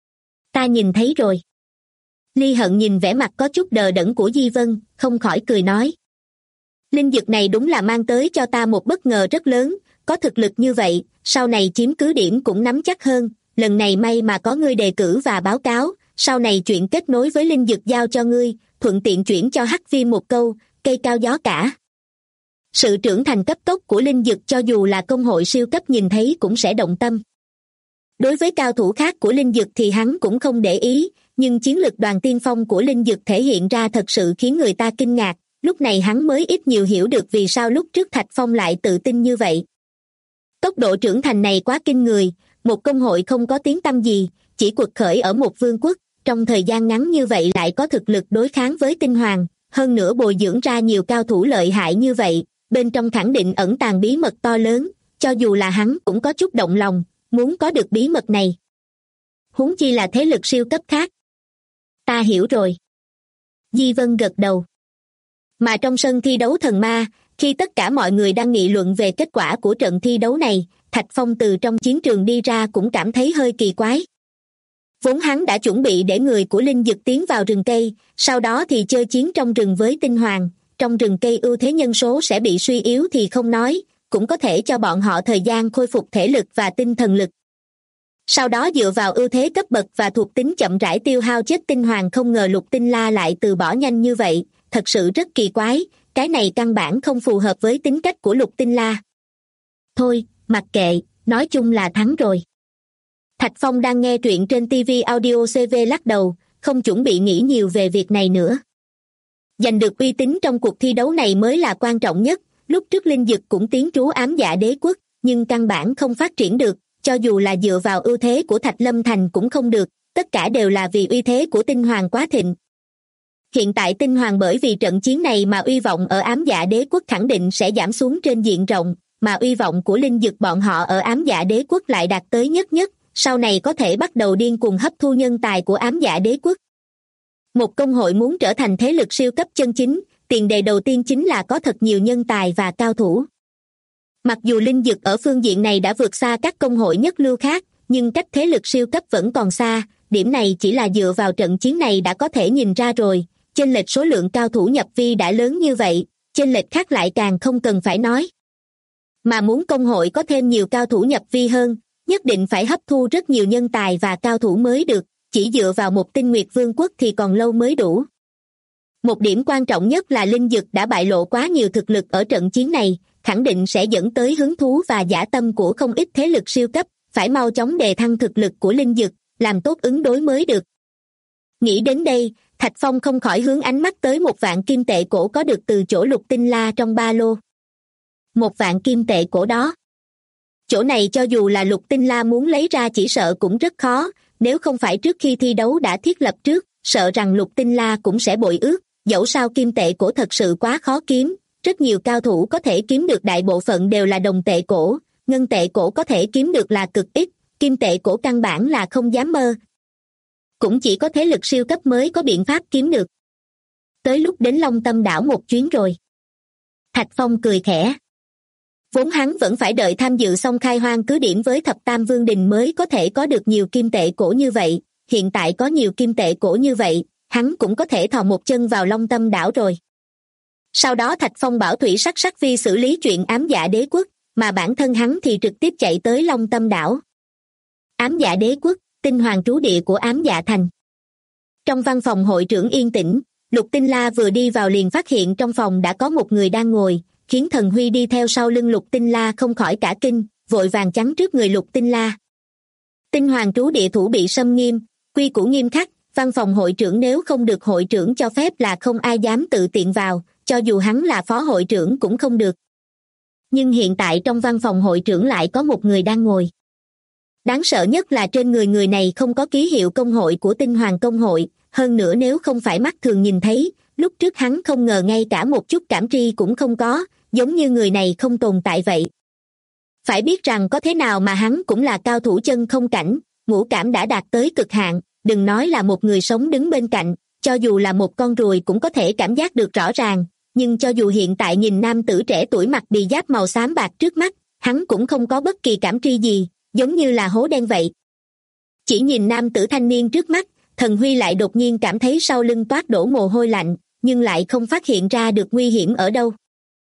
Ta nhìn thấy rồi. Ly Hận nhìn vẻ mặt có chút đờ đẫn của Di Vân, không khỏi cười nói. Linh dược này đúng là mang tới cho ta một bất ngờ rất lớn, có thực lực như vậy, sau này chiếm cứ điểm cũng nắm chắc hơn, lần này may mà có ngươi đề cử và báo cáo, sau này chuyện kết nối với linh dược giao cho ngươi, thuận tiện chuyển cho Hắc Viêm một câu, cây cao gió cả. Sự trưởng thành cấp tốc của linh dược cho dù là công hội siêu cấp nhìn thấy cũng sẽ động tâm. Đối với cao thủ khác của linh dược thì hắn cũng không để ý, nhưng chiến lực đoàn tiên phong của linh dược thể hiện ra thật sự khiến người ta kinh ngạc, lúc này hắn mới ít nhiều hiểu được vì sao lúc trước Thạch Phong lại tự tin như vậy. Tốc độ trưởng thành này quá kinh người, một công hội không có tiếng tăm gì, chỉ quật khởi ở một vương quốc, trong thời gian ngắn như vậy lại có thực lực đối kháng với tinh hoàng, hơn nữa bồi dưỡng ra nhiều cao thủ lợi hại như vậy, bên trong khẳng định ẩn tàng bí mật to lớn, cho dù là hắn cũng có chút động lòng, muốn có được bí mật này. Huống chi là thế lực siêu cấp khác. Ta hiểu rồi. Di Vân gật đầu. Mà trong sân thi đấu thần ma, khi tất cả mọi người đang nghị luận về kết quả của trận thi đấu này, Thạch Phong từ trong chiến trường đi ra cũng cảm thấy hơi kỳ quái. Vốn hắn đã chuẩn bị để người của linh dực tiến vào rừng cây, sau đó thì chơi chiến trong rừng với tinh hoàng, trong rừng cây ưu thế nhân số sẽ bị suy yếu thì không nói, cũng có thể cho bọn họ thời gian khôi phục thể lực và tinh thần lực. Sau đó dựa vào ưu thế cấp bậc và thuộc tính chậm rãi tiêu hao chết tinh hoàng, không ngờ Lục Tinh La lại từ bỏ nhanh như vậy, thật sự rất kỳ quái, cái này căn bản không phù hợp với tính cách của Lục Tinh La. Thôi, mặc kệ, nói chung là thắng rồi. Thạch Phong đang nghe truyện trên TV Audio CV lắc đầu, không chuẩn bị nghĩ nhiều về việc này nữa. Giành được uy tín trong cuộc thi đấu này mới là quan trọng nhất, lúc trước linh dực cũng tiến trú Ám Dạ Đế Quốc, nhưng căn bản không phát triển được, cho dù là dựa vào ưu thế của Thạch Lâm Thành cũng không được, tất cả đều là vì uy thế của Tinh Hoàng quá thịnh. Hiện tại Tinh Hoàng bởi vì trận chiến này mà uy vọng ở Ám Dạ Đế Quốc khẳng định sẽ giảm xuống trên diện rộng, mà uy vọng của linh dực bọn họ ở Ám Dạ Đế Quốc lại đạt tới nhất nhất, sau này có thể bắt đầu điên cuồng hấp thu nhân tài của Ám Dạ Đế Quốc. Một công hội muốn trở thành thế lực siêu cấp chân chính, tiền đề đầu tiên chính là có thật nhiều nhân tài và cao thủ. Mặc dù linh dực ở phương diện này đã vượt xa các công hội nhất lưu khác, nhưng cách thế lực siêu cấp vẫn còn xa, điểm này chỉ là dựa vào trận chiến này đã có thể nhìn ra rồi, chênh lệch số lượng cao thủ nhập vi đã lớn như vậy, chênh lệch khác lại càng không cần phải nói. Mà muốn công hội có thêm nhiều cao thủ nhập vi hơn, nhất định phải hấp thu rất nhiều nhân tài và cao thủ mới được, chỉ dựa vào một Tinh Nguyệt Vương quốc thì còn lâu mới đủ. Một điểm quan trọng nhất là linh dực đã bại lộ quá nhiều thực lực ở trận chiến này, khẳng định sẽ dẫn tới hứng thú và dã tâm của không ít thế lực siêu cấp, phải mau chóng đề thăng thực lực của linh dực, làm tốt ứng đối mới được. Nghĩ đến đây, Thạch Phong không khỏi hướng ánh mắt tới 1.000 kim tệ cổ có được từ chỗ Lục Tinh La trong ba lô. 1.000 kim tệ cổ đó. Chỗ này cho dù là Lục Tinh La muốn lấy ra chỉ sợ cũng rất khó, nếu không phải trước khi thi đấu đã thiết lập trước, sợ rằng Lục Tinh La cũng sẽ bội ước, dẫu sao kim tệ cổ thật sự quá khó kiếm, rất nhiều cao thủ có thể kiếm được đại bộ phận đều là đồng tệ cổ, ngân tệ cổ có thể kiếm được là cực ít, kim tệ cổ căn bản là không dám mơ. Cũng chỉ có thế lực siêu cấp mới có biện pháp kiếm được. Tới lúc đến Long Tâm đảo một chuyến rồi. Thạch Phong cười khẽ. Vốn hắn vẫn phải đợi tham dự xong khai hoang cứ điểm với Thập Tam Vương Đình mới có thể có được nhiều kim tệ cổ như vậy, hiện tại có nhiều kim tệ cổ như vậy, hắn cũng có thể thò một chân vào Long Tâm đảo rồi. Sau đó Thạch Phong bảo Thủy Sắc Sắc Vi xử lý chuyện Ám Dạ Đế Quốc, mà bản thân hắn thì trực tiếp chạy tới Long Tâm đảo. Ám Dạ Đế Quốc, Tinh Hoàng trú địa của Ám Dạ Thành. Trong văn phòng hội trưởng yên tĩnh, Lục Tinh La vừa đi vào liền phát hiện trong phòng đã có một người đang ngồi, khiến Thần Huy đi theo sau lưng Lục Tinh La không khỏi cả kinh, vội vàng chắn trước người Lục Tinh La. Tinh Hoàng trú địa thủ bị xâm nghiêm, quy củ nghiêm khắc, văn phòng hội trưởng nếu không được hội trưởng cho phép là không ai dám tự tiện vào, cho dù hắn là phó hội trưởng cũng không được. Nhưng hiện tại trong văn phòng hội trưởng lại có một người đang ngồi. Đáng sợ nhất là trên người người này không có ký hiệu công hội của Tinh Hoàng công hội, hơn nữa nếu không phải mắt thường nhìn thấy, lúc trước hắn không ngờ ngay cả một chút cảm tri cũng không có, giống như người này không tồn tại vậy. Phải biết rằng có thế nào mà hắn cũng là cao thủ chân không cảnh, ngũ cảm đã đạt tới cực hạn, đừng nói là một người sống đứng bên cạnh, cho dù là một con ruồi cũng có thể cảm giác được rõ ràng, nhưng cho dù hiện tại nhìn nam tử trẻ tuổi mặc bì giáp màu xám bạc trước mắt, hắn cũng không có bất kỳ cảm tri gì, giống như là hố đen vậy. Chỉ nhìn nam tử thanh niên trước mắt, Thần Huy lại đột nhiên cảm thấy sau lưng toát đổ mồ hôi lạnh, nhưng lại không phát hiện ra được nguy hiểm ở đâu.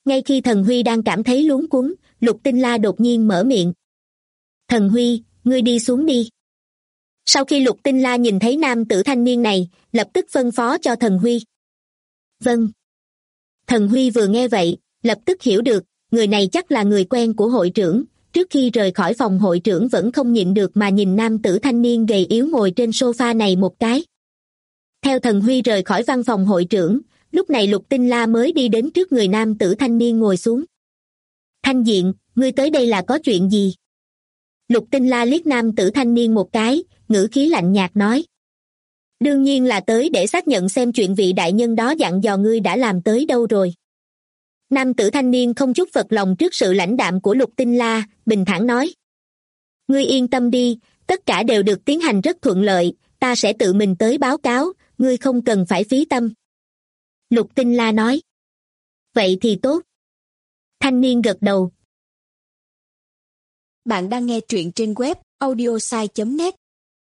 Ngay khi Thần Huy đang cảm thấy luống cuống, Lục Tinh La đột nhiên mở miệng. Thần Huy, ngươi đi xuống đi. Sau khi Lục Tinh La nhìn thấy nam tử thanh niên này, lập tức phân phó cho Thần Huy. Vâng. Thần Huy vừa nghe vậy, lập tức hiểu được, người này chắc là người quen của hội trưởng. Trước khi rời khỏi phòng hội trưởng vẫn không nhịn được mà nhìn nam tử thanh niên gầy yếu ngồi trên sofa này một cái. Theo Thần Huy rời khỏi văn phòng hội trưởng, lúc này Lục Tinh La mới đi đến trước người nam tử thanh niên ngồi xuống. Thanh Diện, ngươi tới đây là có chuyện gì? Lục Tinh La liếc nam tử thanh niên một cái, ngữ khí lạnh nhạt nói. Đương nhiên là tới để xác nhận xem chuyện vị đại nhân đó dặn dò ngươi đã làm tới đâu rồi. Nam tử thanh niên không chút phật lòng trước sự lãnh đạm của Lục Tinh La, bình thản nói. Ngươi yên tâm đi, tất cả đều được tiến hành rất thuận lợi, ta sẽ tự mình tới báo cáo, ngươi không cần phải phí tâm. Lục Tinh La nói. Vậy thì tốt. Thanh niên gật đầu. Bạn đang nghe truyện trên web audiosai.net.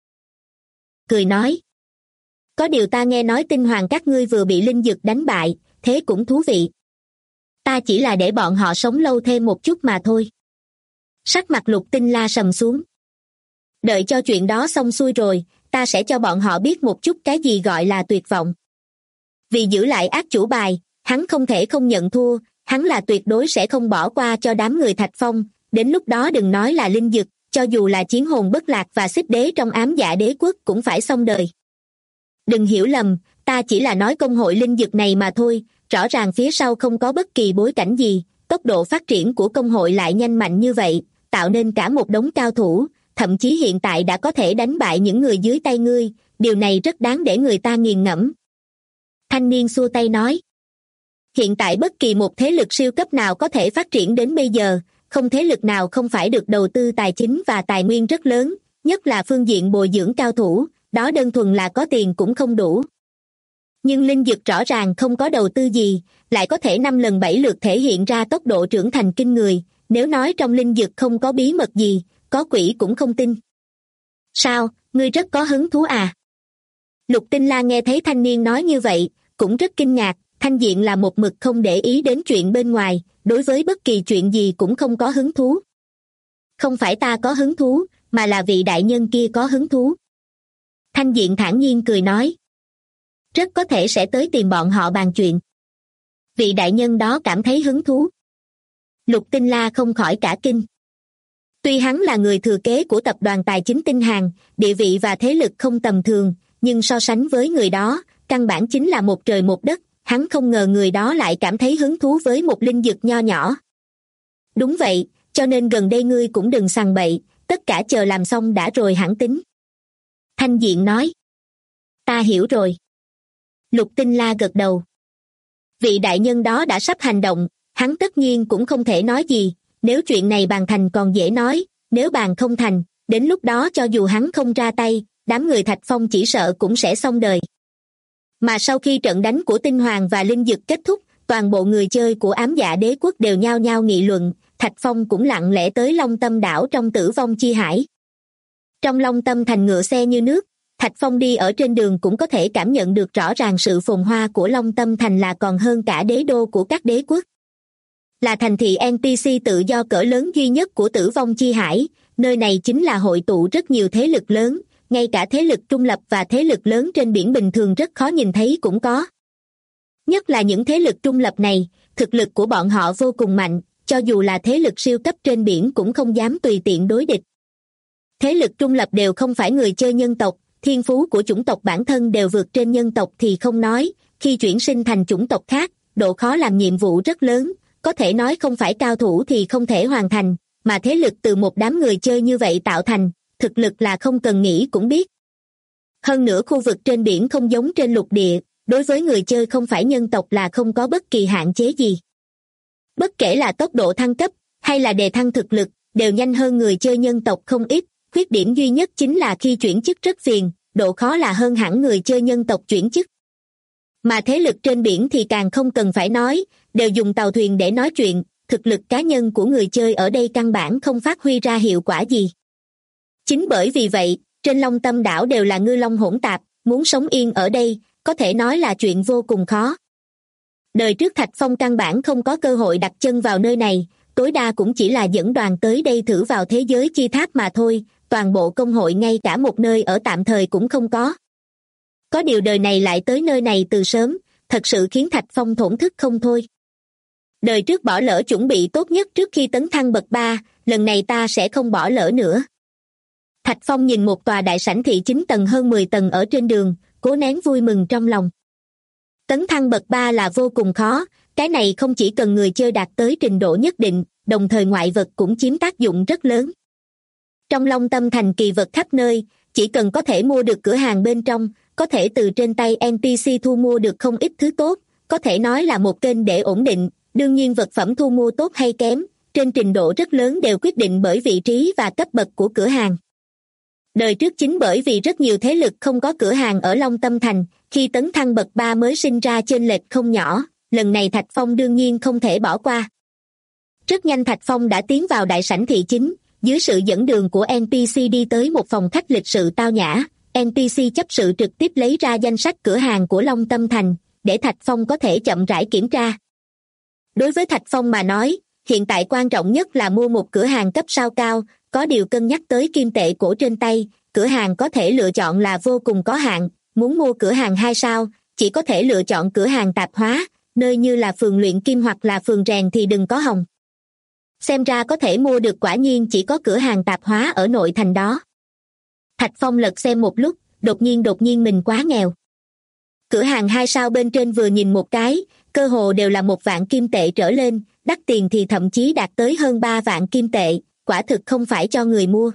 Cười nói. Có điều ta nghe nói Tinh Hoàng các ngươi vừa bị linh dực đánh bại, thế cũng thú vị. Ta chỉ là để bọn họ sống lâu thêm một chút mà thôi. Sắc mặt Lục Tinh La sầm xuống. Đợi cho chuyện đó xong xuôi rồi, ta sẽ cho bọn họ biết một chút cái gì gọi là tuyệt vọng. Vì giữ lại ác chủ bài, hắn không thể không nhận thua, hắn là tuyệt đối sẽ không bỏ qua cho đám người Thạch Phong, đến lúc đó đừng nói là linh dực, cho dù là chiến hồn bất lạc và xích đế trong ám dạ đế quốc cũng phải xong đời. Đừng hiểu lầm, ta chỉ là nói công hội linh dực này mà thôi, rõ ràng phía sau không có bất kỳ bối cảnh gì, tốc độ phát triển của công hội lại nhanh mạnh như vậy, tạo nên cả một đống cao thủ, thậm chí hiện tại đã có thể đánh bại những người dưới tay ngươi, điều này rất đáng để người ta nghiền ngẫm. Thanh niên xua tay nói. Hiện tại bất kỳ một thế lực siêu cấp nào có thể phát triển đến bây giờ, không thế lực nào không phải được đầu tư tài chính và tài nguyên rất lớn, nhất là phương diện bồi dưỡng cao thủ, đó đơn thuần là có tiền cũng không đủ. Nhưng linh dực rõ ràng không có đầu tư gì, lại có thể 5 lần 7 lượt thể hiện ra tốc độ trưởng thành kinh người, nếu nói trong linh dực không có bí mật gì, có quỷ cũng không tin. Sao, ngươi rất có hứng thú à? Lục Tinh La nghe thấy thanh niên nói như vậy, cũng rất kinh ngạc, Thanh Diện là một mực không để ý đến chuyện bên ngoài, đối với bất kỳ chuyện gì cũng không có hứng thú. Không phải ta có hứng thú, mà là vị đại nhân kia có hứng thú. Thanh Diện thản nhiên cười nói. Rất có thể sẽ tới tìm bọn họ bàn chuyện. Vị đại nhân đó cảm thấy hứng thú. Lục Tinh La không khỏi cả kinh. Tuy hắn là người thừa kế của tập đoàn tài chính Tinh Hàn, địa vị và thế lực không tầm thường, nhưng so sánh với người đó, căn bản chính là một trời một đất, hắn không ngờ người đó lại cảm thấy hứng thú với một linh dược nho nhỏ. Đúng vậy, cho nên gần đây ngươi cũng đừng sằng bậy, tất cả chờ làm xong đã rồi hẳn tính. Thanh Diện nói. Ta hiểu rồi. Lục Tinh La gật đầu. Vị đại nhân đó đã sắp hành động, hắn tất nhiên cũng không thể nói gì, nếu chuyện này bàn thành còn dễ nói, nếu bàn không thành, đến lúc đó cho dù hắn không ra tay, đám người Thạch Phong chỉ sợ cũng sẽ xong đời. Mà sau khi trận đánh của Tinh Hoàng và Linh Dực kết thúc, toàn bộ người chơi của ám dạ đế quốc đều nhao nhao nghị luận, Thạch Phong cũng lặng lẽ tới Long Tâm đảo trong Tử Vong Chi Hải. Trong Long Tâm thành ngựa xe như nước, Thạch Phong đi ở trên đường cũng có thể cảm nhận được rõ ràng sự phồn hoa của Long Tâm thành là còn hơn cả đế đô của các đế quốc. Là thành thị NPC tự do cỡ lớn duy nhất của Tử Vong Chi Hải, nơi này chính là hội tụ rất nhiều thế lực lớn, ngay cả thế lực trung lập và thế lực lớn trên biển bình thường rất khó nhìn thấy cũng có. Nhất là những thế lực trung lập này, thực lực của bọn họ vô cùng mạnh, cho dù là thế lực siêu cấp trên biển cũng không dám tùy tiện đối địch. Thế lực trung lập đều không phải người chơi nhân tộc, thiên phú của chủng tộc bản thân đều vượt trên nhân tộc thì không nói, khi chuyển sinh thành chủng tộc khác, độ khó làm nhiệm vụ rất lớn, có thể nói không phải cao thủ thì không thể hoàn thành, mà thế lực từ một đám người chơi như vậy tạo thành, thực lực là không cần nghĩ cũng biết. Hơn nữa khu vực trên biển không giống trên lục địa, đối với người chơi không phải nhân tộc là không có bất kỳ hạn chế gì. Bất kể là tốc độ thăng cấp, hay là đề thăng thực lực, đều nhanh hơn người chơi nhân tộc không ít, khuyết điểm duy nhất chính là khi chuyển chức rất phiền, độ khó là hơn hẳn người chơi nhân tộc chuyển chức. Mà thế lực trên biển thì càng không cần phải nói, đều dùng tàu thuyền để nói chuyện, thực lực cá nhân của người chơi ở đây căn bản không phát huy ra hiệu quả gì. Chính bởi vì vậy, trên Long Tâm đảo đều là ngư long hỗn tạp, muốn sống yên ở đây, có thể nói là chuyện vô cùng khó. Đời trước Thạch Phong căn bản không có cơ hội đặt chân vào nơi này, tối đa cũng chỉ là dẫn đoàn tới đây thử vào thế giới chi tháp mà thôi, toàn bộ công hội ngay cả một nơi ở tạm thời cũng không có. Có điều đời này lại tới nơi này từ sớm, thật sự khiến Thạch Phong thổn thức không thôi. Đời trước bỏ lỡ chuẩn bị tốt nhất trước khi tấn thăng bậc 3, lần này ta sẽ không bỏ lỡ nữa. Thạch Phong nhìn một tòa đại sảnh thị 9 tầng hơn 10 tầng ở trên đường, cố nén vui mừng trong lòng. Tấn thăng bậc 3 là vô cùng khó, cái này không chỉ cần người chơi đạt tới trình độ nhất định, đồng thời ngoại vật cũng chiếm tác dụng rất lớn. Trong Long Tâm Thành kỳ vật khắp nơi, chỉ cần có thể mua được cửa hàng bên trong, có thể từ trên tay NPC thu mua được không ít thứ tốt, có thể nói là một kênh để ổn định, đương nhiên vật phẩm thu mua tốt hay kém, trên trình độ rất lớn đều quyết định bởi vị trí và cấp bậc của cửa hàng. Đời trước chính bởi vì rất nhiều thế lực không có cửa hàng ở Long Tâm Thành, khi tấn thăng bậc 3 mới sinh ra chênh lệch không nhỏ, lần này Thạch Phong đương nhiên không thể bỏ qua. Rất nhanh Thạch Phong đã tiến vào đại sảnh thị chính, dưới sự dẫn đường của NPC đi tới một phòng khách lịch sự tao nhã, NPC chấp sự trực tiếp lấy ra danh sách cửa hàng của Long Tâm Thành, để Thạch Phong có thể chậm rãi kiểm tra. Đối với Thạch Phong mà nói, hiện tại quan trọng nhất là mua một cửa hàng cấp sao cao, có điều cân nhắc tới kim tệ cổ trên tay, cửa hàng có thể lựa chọn là vô cùng có hạn, muốn mua cửa hàng 2 sao, chỉ có thể lựa chọn cửa hàng tạp hóa, nơi như là phường luyện kim hoặc là phường rèn thì đừng có hòng. Xem ra có thể mua được quả nhiên chỉ có cửa hàng tạp hóa ở nội thành đó. Thạch Phong lật xem một lúc, đột nhiên mình quá nghèo. Cửa hàng 2 sao bên trên vừa nhìn một cái, cơ hồ đều là 1 vạn kim tệ trở lên, đắt tiền thì thậm chí đạt tới hơn 3 vạn kim tệ, quả thực không phải cho người mua.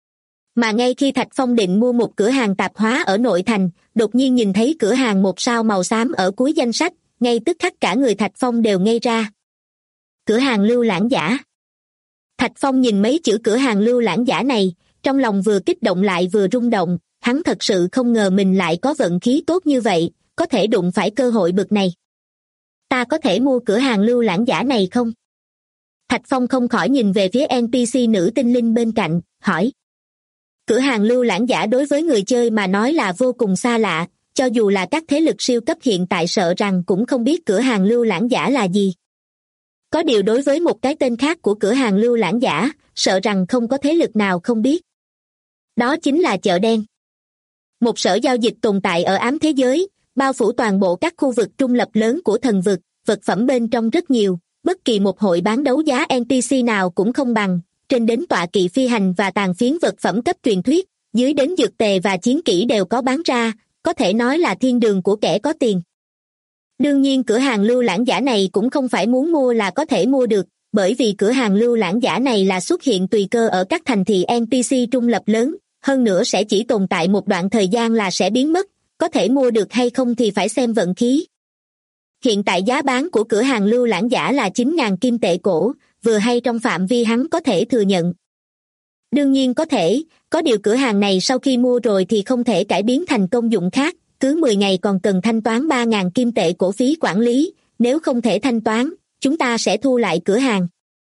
Mà ngay khi Thạch Phong định mua một cửa hàng tạp hóa ở nội thành, đột nhiên nhìn thấy cửa hàng 1 sao màu xám ở cuối danh sách, ngay tức khắc cả người Thạch Phong đều ngây ra. Cửa hàng lưu lãng giả. Thạch Phong nhìn mấy chữ cửa hàng lưu lãng giả này, trong lòng vừa kích động lại vừa rung động, hắn thật sự không ngờ mình lại có vận khí tốt như vậy, có thể đụng phải cơ hội bực này. Ta có thể mua cửa hàng lưu lãng giả này không? Thạch Phong không khỏi nhìn về phía NPC nữ tinh linh bên cạnh, hỏi. Cửa hàng lưu lãng giả đối với người chơi mà nói là vô cùng xa lạ, cho dù là các thế lực siêu cấp hiện tại sợ rằng cũng không biết cửa hàng lưu lãng giả là gì. Có điều đối với một cái tên khác của cửa hàng lưu lãng giả, sợ rằng không có thế lực nào không biết. Đó chính là chợ đen. Một sở giao dịch tồn tại ở ám thế giới, bao phủ toàn bộ các khu vực trung lập lớn của thần vực, vật phẩm bên trong rất nhiều, bất kỳ một hội bán đấu giá NPC nào cũng không bằng, trên đến tọa kỵ phi hành và tàn phiến vật phẩm cấp truyền thuyết, dưới đến dược tề và chiến kỹ đều có bán ra, có thể nói là thiên đường của kẻ có tiền. Đương nhiên cửa hàng lưu lãng giả này cũng không phải muốn mua là có thể mua được, bởi vì cửa hàng lưu lãng giả này là xuất hiện tùy cơ ở các thành thị NPC trung lập lớn, hơn nữa sẽ chỉ tồn tại một đoạn thời gian là sẽ biến mất, có thể mua được hay không thì phải xem vận khí. Hiện tại giá bán của cửa hàng lưu lãng giả là 9.000 kim tệ cổ, vừa hay trong phạm vi hắn có thể thừa nhận. Đương nhiên có thể, có điều cửa hàng này sau khi mua rồi thì không thể cải biến thành công dụng khác, cứ 10 ngày còn cần thanh toán 3.000 kim tệ cổ phí quản lý, nếu không thể thanh toán, chúng ta sẽ thu lại cửa hàng.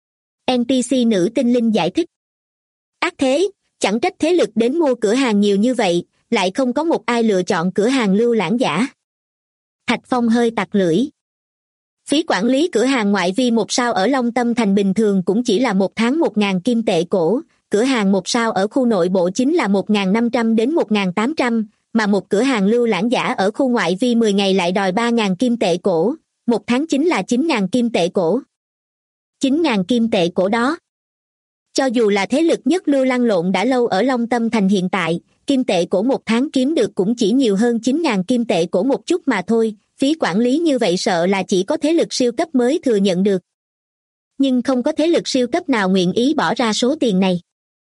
NPC nữ tinh linh giải thích. Ác thế, chẳng trách thế lực đến mua cửa hàng nhiều như vậy, lại không có một ai lựa chọn cửa hàng lưu lãng giả. Thạch Phong hơi tặc lưỡi. Phí quản lý cửa hàng ngoại vi 1 sao ở Long Tâm Thành bình thường cũng chỉ là 1 tháng 1.000 kim tệ cổ, cửa hàng 1 sao ở khu nội bộ chính là 1.500 đến 1.800, mà một cửa hàng lưu lãng giả ở khu ngoại vi 10 ngày lại đòi 3.000 kim tệ cổ, 1 tháng chính là 9.000 kim tệ cổ. 9.000 kim tệ cổ đó. Cho dù là thế lực nhất lưu lăn lộn đã lâu ở Long Tâm Thành hiện tại, kim tệ cổ 1 tháng kiếm được cũng chỉ nhiều hơn 9.000 kim tệ cổ một chút mà thôi, phí quản lý như vậy sợ là chỉ có thế lực siêu cấp mới thừa nhận được. Nhưng không có thế lực siêu cấp nào nguyện ý bỏ ra số tiền này.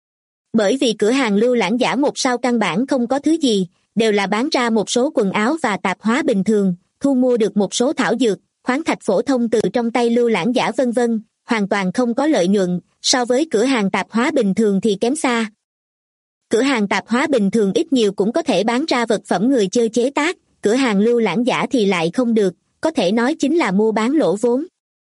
Bởi vì cửa hàng lưu lãng giả 1 sao căn bản không có thứ gì, đều là bán ra một số quần áo và tạp hóa bình thường, thu mua được một số thảo dược, khoáng thạch phổ thông từ trong tay lưu lãng giả vân vân, hoàn toàn không có lợi nhuận, so với cửa hàng tạp hóa bình thường thì kém xa. Cửa hàng tạp hóa bình thường ít nhiều cũng có thể bán ra vật phẩm người chơi chế tác, cửa hàng lưu lãng giả thì lại không được, có thể nói chính là mua bán lỗ vốn.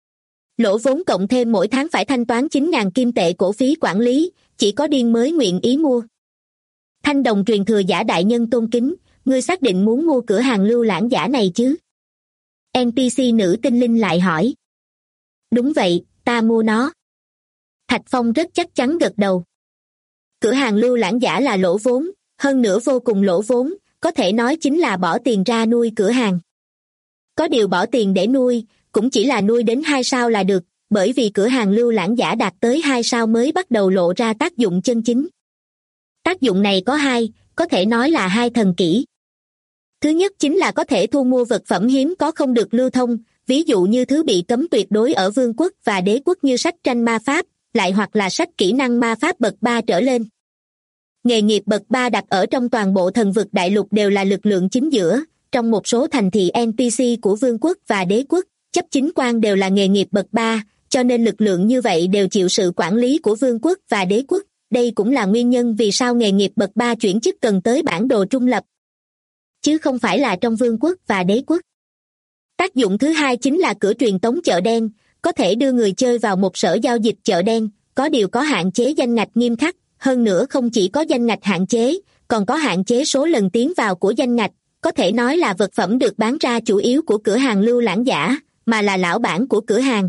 Lỗ vốn cộng thêm mỗi tháng phải thanh toán 9.000 kim tệ cổ phí quản lý, chỉ có điên mới nguyện ý mua. Thanh đồng truyền thừa giả đại nhân tôn kính, ngươi xác định muốn mua cửa hàng lưu lãng giả này chứ? NPC nữ tinh linh lại hỏi. Đúng vậy, ta mua nó. Thạch Phong rất chắc chắn gật đầu. Cửa hàng Lưu Lãng Giả là lỗ vốn, hơn nữa vô cùng lỗ vốn, có thể nói chính là bỏ tiền ra nuôi cửa hàng. Có điều bỏ tiền để nuôi, cũng chỉ là nuôi đến 2 sao là được, bởi vì cửa hàng Lưu Lãng Giả đạt tới 2 sao mới bắt đầu lộ ra tác dụng chân chính. Tác dụng này có hai, có thể nói là hai thần kỹ. Thứ nhất chính là có thể thu mua vật phẩm hiếm có không được lưu thông, ví dụ như thứ bị cấm tuyệt đối ở vương quốc và đế quốc như sách tranh ma pháp, lại hoặc là sách kỹ năng ma pháp bậc 3 trở lên. Nghề nghiệp bậc 3 đặt ở trong toàn bộ thần vực đại lục đều là lực lượng chính giữa, trong một số thành thị NPC của vương quốc và đế quốc, chấp chính quan đều là nghề nghiệp bậc 3, cho nên lực lượng như vậy đều chịu sự quản lý của vương quốc và đế quốc. Đây cũng là nguyên nhân vì sao nghề nghiệp bậc 3 chuyển chức cần tới bản đồ trung lập, chứ không phải là trong vương quốc và đế quốc. Tác dụng thứ hai chính là cửa truyền tống chợ đen, có thể đưa người chơi vào một sở giao dịch chợ đen, có điều có hạn chế danh ngạch nghiêm khắc, hơn nữa không chỉ có danh ngạch hạn chế, còn có hạn chế số lần tiến vào của danh ngạch, có thể nói là vật phẩm được bán ra chủ yếu của cửa hàng Lưu Lãng Giả, mà là lão bản của cửa hàng.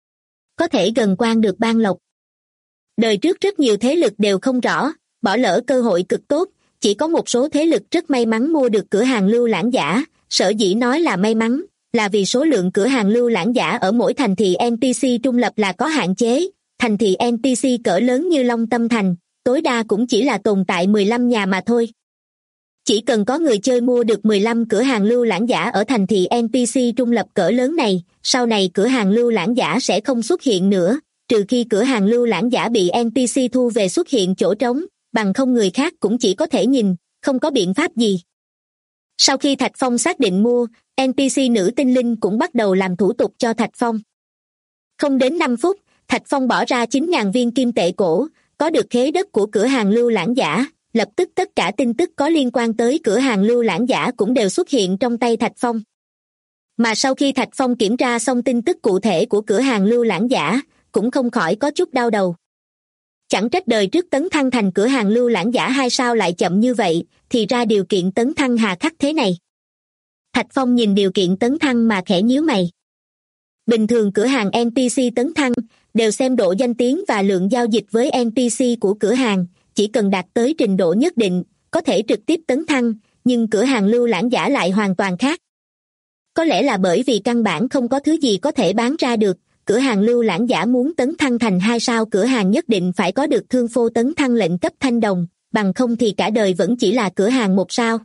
Có thể gần quan được ban lộc. Đời trước rất nhiều thế lực đều không rõ, bỏ lỡ cơ hội cực tốt, chỉ có một số thế lực rất may mắn mua được cửa hàng Lưu Lãng Giả, sở dĩ nói là may mắn, là vì số lượng cửa hàng Lưu Lãng Giả ở mỗi thành thị NPC trung lập là có hạn chế, thành thị NPC cỡ lớn như Long Tâm Thành, tối đa cũng chỉ là tồn tại 15 nhà mà thôi. Chỉ cần có người chơi mua được 15 cửa hàng Lưu Lãng Giả ở thành thị NPC trung lập cỡ lớn này, sau này cửa hàng Lưu Lãng Giả sẽ không xuất hiện nữa, trừ khi cửa hàng Lưu Lãng Giả bị NPC thu về xuất hiện chỗ trống, bằng không người khác cũng chỉ có thể nhìn, không có biện pháp gì. Sau khi Thạch Phong xác định mua, NPC nữ tinh linh cũng bắt đầu làm thủ tục cho Thạch Phong. Không đến 5 phút, Thạch Phong bỏ ra 9.000 viên kim tệ cổ, có được khế đất của cửa hàng Lưu Lãng Giả, lập tức tất cả tin tức có liên quan tới cửa hàng Lưu Lãng Giả cũng đều xuất hiện trong tay Thạch Phong. Mà sau khi Thạch Phong kiểm tra xong tin tức cụ thể của cửa hàng Lưu Lãng Giả, cũng không khỏi có chút đau đầu. Chẳng trách đời trước tấn thăng thành cửa hàng Lưu Lãng Giả 2 sao lại chậm như vậy, thì ra điều kiện tấn thăng hà khắc thế này. Thạch Phong nhìn điều kiện tấn thăng mà khẽ nhíu mày. Bình thường cửa hàng NPC tấn thăng, đều xem độ danh tiếng và lượng giao dịch với NPC của cửa hàng, chỉ cần đạt tới trình độ nhất định, có thể trực tiếp tấn thăng, nhưng cửa hàng Lưu Lãng Giả lại hoàn toàn khác. Có lẽ là bởi vì căn bản không có thứ gì có thể bán ra được, cửa hàng Lưu Lãng Giả muốn tấn thăng thành 2 sao cửa hàng nhất định phải có được thương phô tấn thăng lệnh cấp thanh đồng, bằng không thì cả đời vẫn chỉ là cửa hàng 1 sao.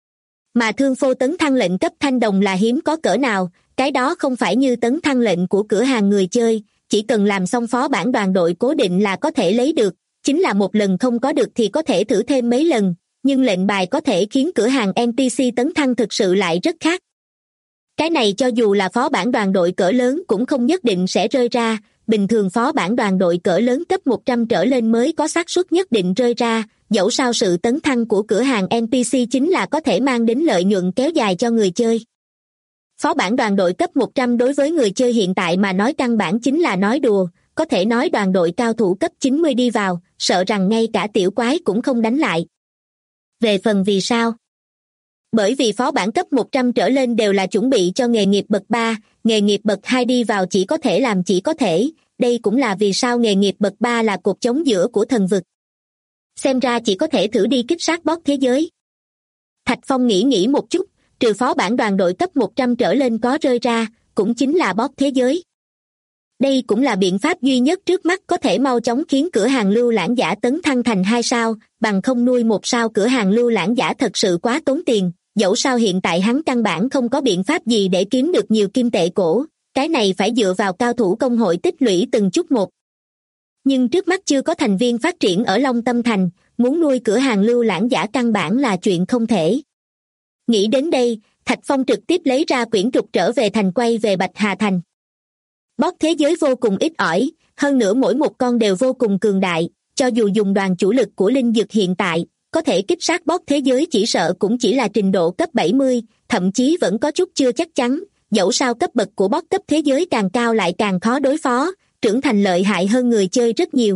Mà thương phô tấn thăng lệnh cấp thanh đồng là hiếm có cỡ nào, cái đó không phải như tấn thăng lệnh của cửa hàng người chơi, chỉ cần làm xong phó bản đoàn đội cố định là có thể lấy được, chính là một lần không có được thì có thể thử thêm mấy lần, nhưng lệnh bài có thể khiến cửa hàng NPC tấn thăng thực sự lại rất khác. Cái này cho dù là phó bản đoàn đội cỡ lớn cũng không nhất định sẽ rơi ra, bình thường phó bản đoàn đội cỡ lớn cấp 100 trở lên mới có xác suất nhất định rơi ra, dẫu sao sự tấn thăng của cửa hàng NPC chính là có thể mang đến lợi nhuận kéo dài cho người chơi. Phó bản đoàn đội cấp 100 đối với người chơi hiện tại mà nói căn bản chính là nói đùa, có thể nói đoàn đội cao thủ cấp 90 đi vào, sợ rằng ngay cả tiểu quái cũng không đánh lại. Về phần vì sao? Bởi vì phó bản cấp 100 trở lên đều là chuẩn bị cho nghề nghiệp bậc 3, nghề nghiệp bậc 2 đi vào chỉ có thể làm chỉ có thể, đây cũng là vì sao nghề nghiệp bậc 3 là cột chống giữa của thần vực. Xem ra chỉ có thể thử đi kích sát boss thế giới. Thạch Phong nghĩ một chút, trừ phó bản đoàn đội cấp 100 trở lên có rơi ra, cũng chính là boss thế giới. Đây cũng là biện pháp duy nhất trước mắt có thể mau chóng khiến cửa hàng Lưu Lãng Giả tấn thăng thành 2 sao, bằng không nuôi 1 sao cửa hàng Lưu Lãng Giả thật sự quá tốn tiền, dẫu sao hiện tại hắn căn bản không có biện pháp gì để kiếm được nhiều kim tệ cổ, cái này phải dựa vào cao thủ công hội tích lũy từng chút một. Nhưng trước mắt chưa có thành viên phát triển ở Long Tâm Thành, muốn nuôi cửa hàng Lưu Lãng Giả căn bản là chuyện không thể. Nghĩ đến đây, Thạch Phong trực tiếp lấy ra quyển trục trở về thành quay về Bạch Hà Thành. Boss thế giới vô cùng ít ỏi, hơn nữa mỗi một con đều vô cùng cường đại, cho dù dùng đoàn chủ lực của linh dược hiện tại, có thể kích sát boss thế giới chỉ sợ cũng chỉ là trình độ cấp 70, thậm chí vẫn có chút chưa chắc chắn, dẫu sao cấp bậc của boss cấp thế giới càng cao lại càng khó đối phó, trưởng thành lợi hại hơn người chơi rất nhiều.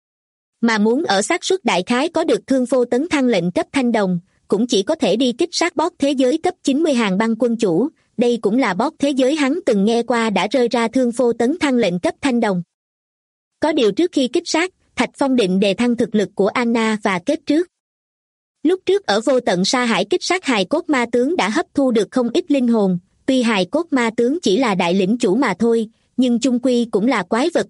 Mà muốn ở xác suất đại khái có được thương phô tấn thăng lệnh cấp thanh đồng, cũng chỉ có thể đi kích sát boss thế giới cấp 90 hàng băng quân chủ, đây cũng là boss thế giới hắn từng nghe qua đã rơi ra thương phô tấn thăng lệnh cấp thanh đồng. Có điều trước khi kích sát, Thạch Phong định đề thăng thực lực của Anna và Kết trước. Lúc trước ở vô tận sa hải kích sát hài cốt ma tướng đã hấp thu được không ít linh hồn, tuy hài cốt ma tướng chỉ là đại lĩnh chủ mà thôi, nhưng chung quy cũng là quái vật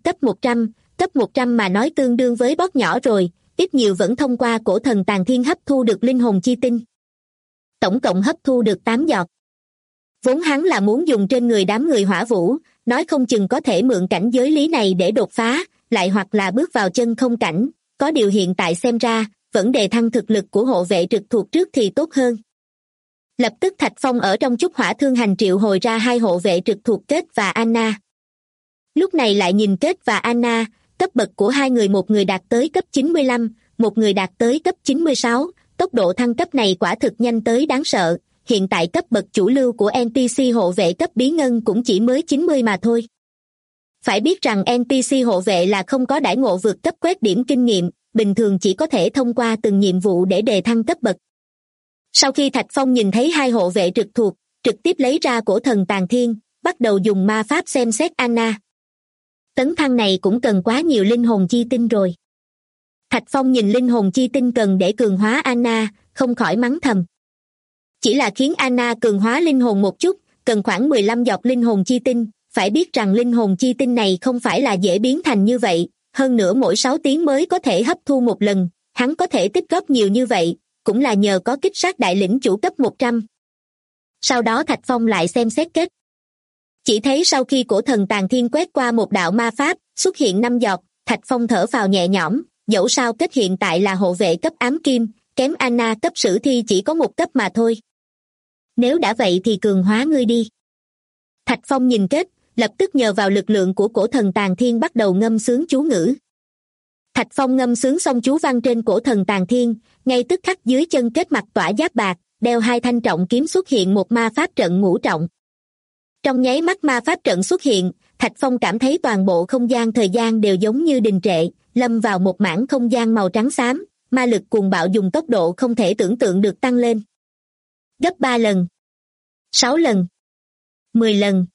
cấp 100 mà nói tương đương với boss nhỏ rồi, ít nhiều vẫn thông qua cổ thần tàn thiên hấp thu được linh hồn chi tinh. Tổng cộng hấp thu được 8 giọt. Vốn hắn là muốn dùng trên người đám người hỏa vũ, nói không chừng có thể mượn cảnh giới lý này để đột phá, lại hoặc là bước vào chân không cảnh, có điều hiện tại xem ra, vẫn đề thăng thực lực của hộ vệ trực thuộc trước thì tốt hơn. Lập tức Thạch Phong ở trong chúc hỏa thương hành triệu hồi ra 2 hộ vệ trực thuộc Kết và Anna. Lúc này lại nhìn Kết và Anna, cấp bậc của hai người, một người đạt tới cấp 95, một người đạt tới cấp 96, tốc độ thăng cấp này quả thực nhanh tới đáng sợ, hiện tại cấp bậc chủ lưu của NPC hộ vệ cấp bí ngân cũng chỉ mới 90 mà thôi. Phải biết rằng NPC hộ vệ là không có đãi ngộ vượt cấp quét điểm kinh nghiệm, bình thường chỉ có thể thông qua từng nhiệm vụ để đề thăng cấp bậc. Sau khi Thạch Phong nhìn thấy 2 hộ vệ trực thuộc, trực tiếp lấy ra cổ thần tàn thiên, bắt đầu dùng ma pháp xem xét Anna. Tấn thăng này cũng cần quá nhiều linh hồn chi tinh rồi. Thạch Phong nhìn linh hồn chi tinh cần để cường hóa Anna, không khỏi mắng thầm. Chỉ là khiến Anna cường hóa linh hồn một chút, cần khoảng 15 giọt linh hồn chi tinh, phải biết rằng linh hồn chi tinh này không phải là dễ biến thành như vậy, hơn nữa mỗi 6 tiếng mới có thể hấp thu một lần, hắn có thể tích góp nhiều như vậy, cũng là nhờ có kích sát đại lĩnh chủ cấp 100. Sau đó Thạch Phong lại xem xét Kết. Chỉ thấy sau khi cổ thần tàn thiên quét qua một đạo ma pháp, xuất hiện 5 giọt, Thạch Phong thở phào nhẹ nhõm, dẫu sao Kết hiện tại là hộ vệ cấp ám kim, kém Anna cấp sử thi chỉ có 1 cấp mà thôi. Nếu đã vậy thì cường hóa ngươi đi. Thạch Phong nhìn Kết, lập tức nhờ vào lực lượng của cổ thần tàn thiên bắt đầu ngâm sướng chú ngữ. Thạch Phong ngâm sướng xong chú văn trên cổ thần tàn thiên, ngay tức khắc dưới chân Kết mặt tỏa giáp bạc, đeo 2 thanh trọng kiếm xuất hiện một ma pháp trận ngũ trọng. Trong nháy mắt ma pháp trận xuất hiện, Thạch Phong cảm thấy toàn bộ không gian thời gian đều giống như đình trệ, lâm vào một mảng không gian màu trắng xám, ma lực cuồng bạo dùng tốc độ không thể tưởng tượng được tăng lên. Gấp 3 lần, 6 lần, 10 lần.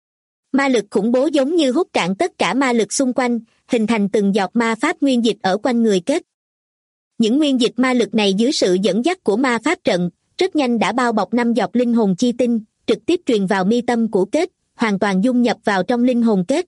Ma lực khủng bố giống như hút cạn tất cả ma lực xung quanh, hình thành từng giọt ma pháp nguyên dịch ở quanh người Kết. Những nguyên dịch ma lực này dưới sự dẫn dắt của ma pháp trận, rất nhanh đã bao bọc 5 giọt linh hồn chi tinh, trực tiếp truyền vào mi tâm của Kết, hoàn toàn dung nhập vào trong linh hồn Kết.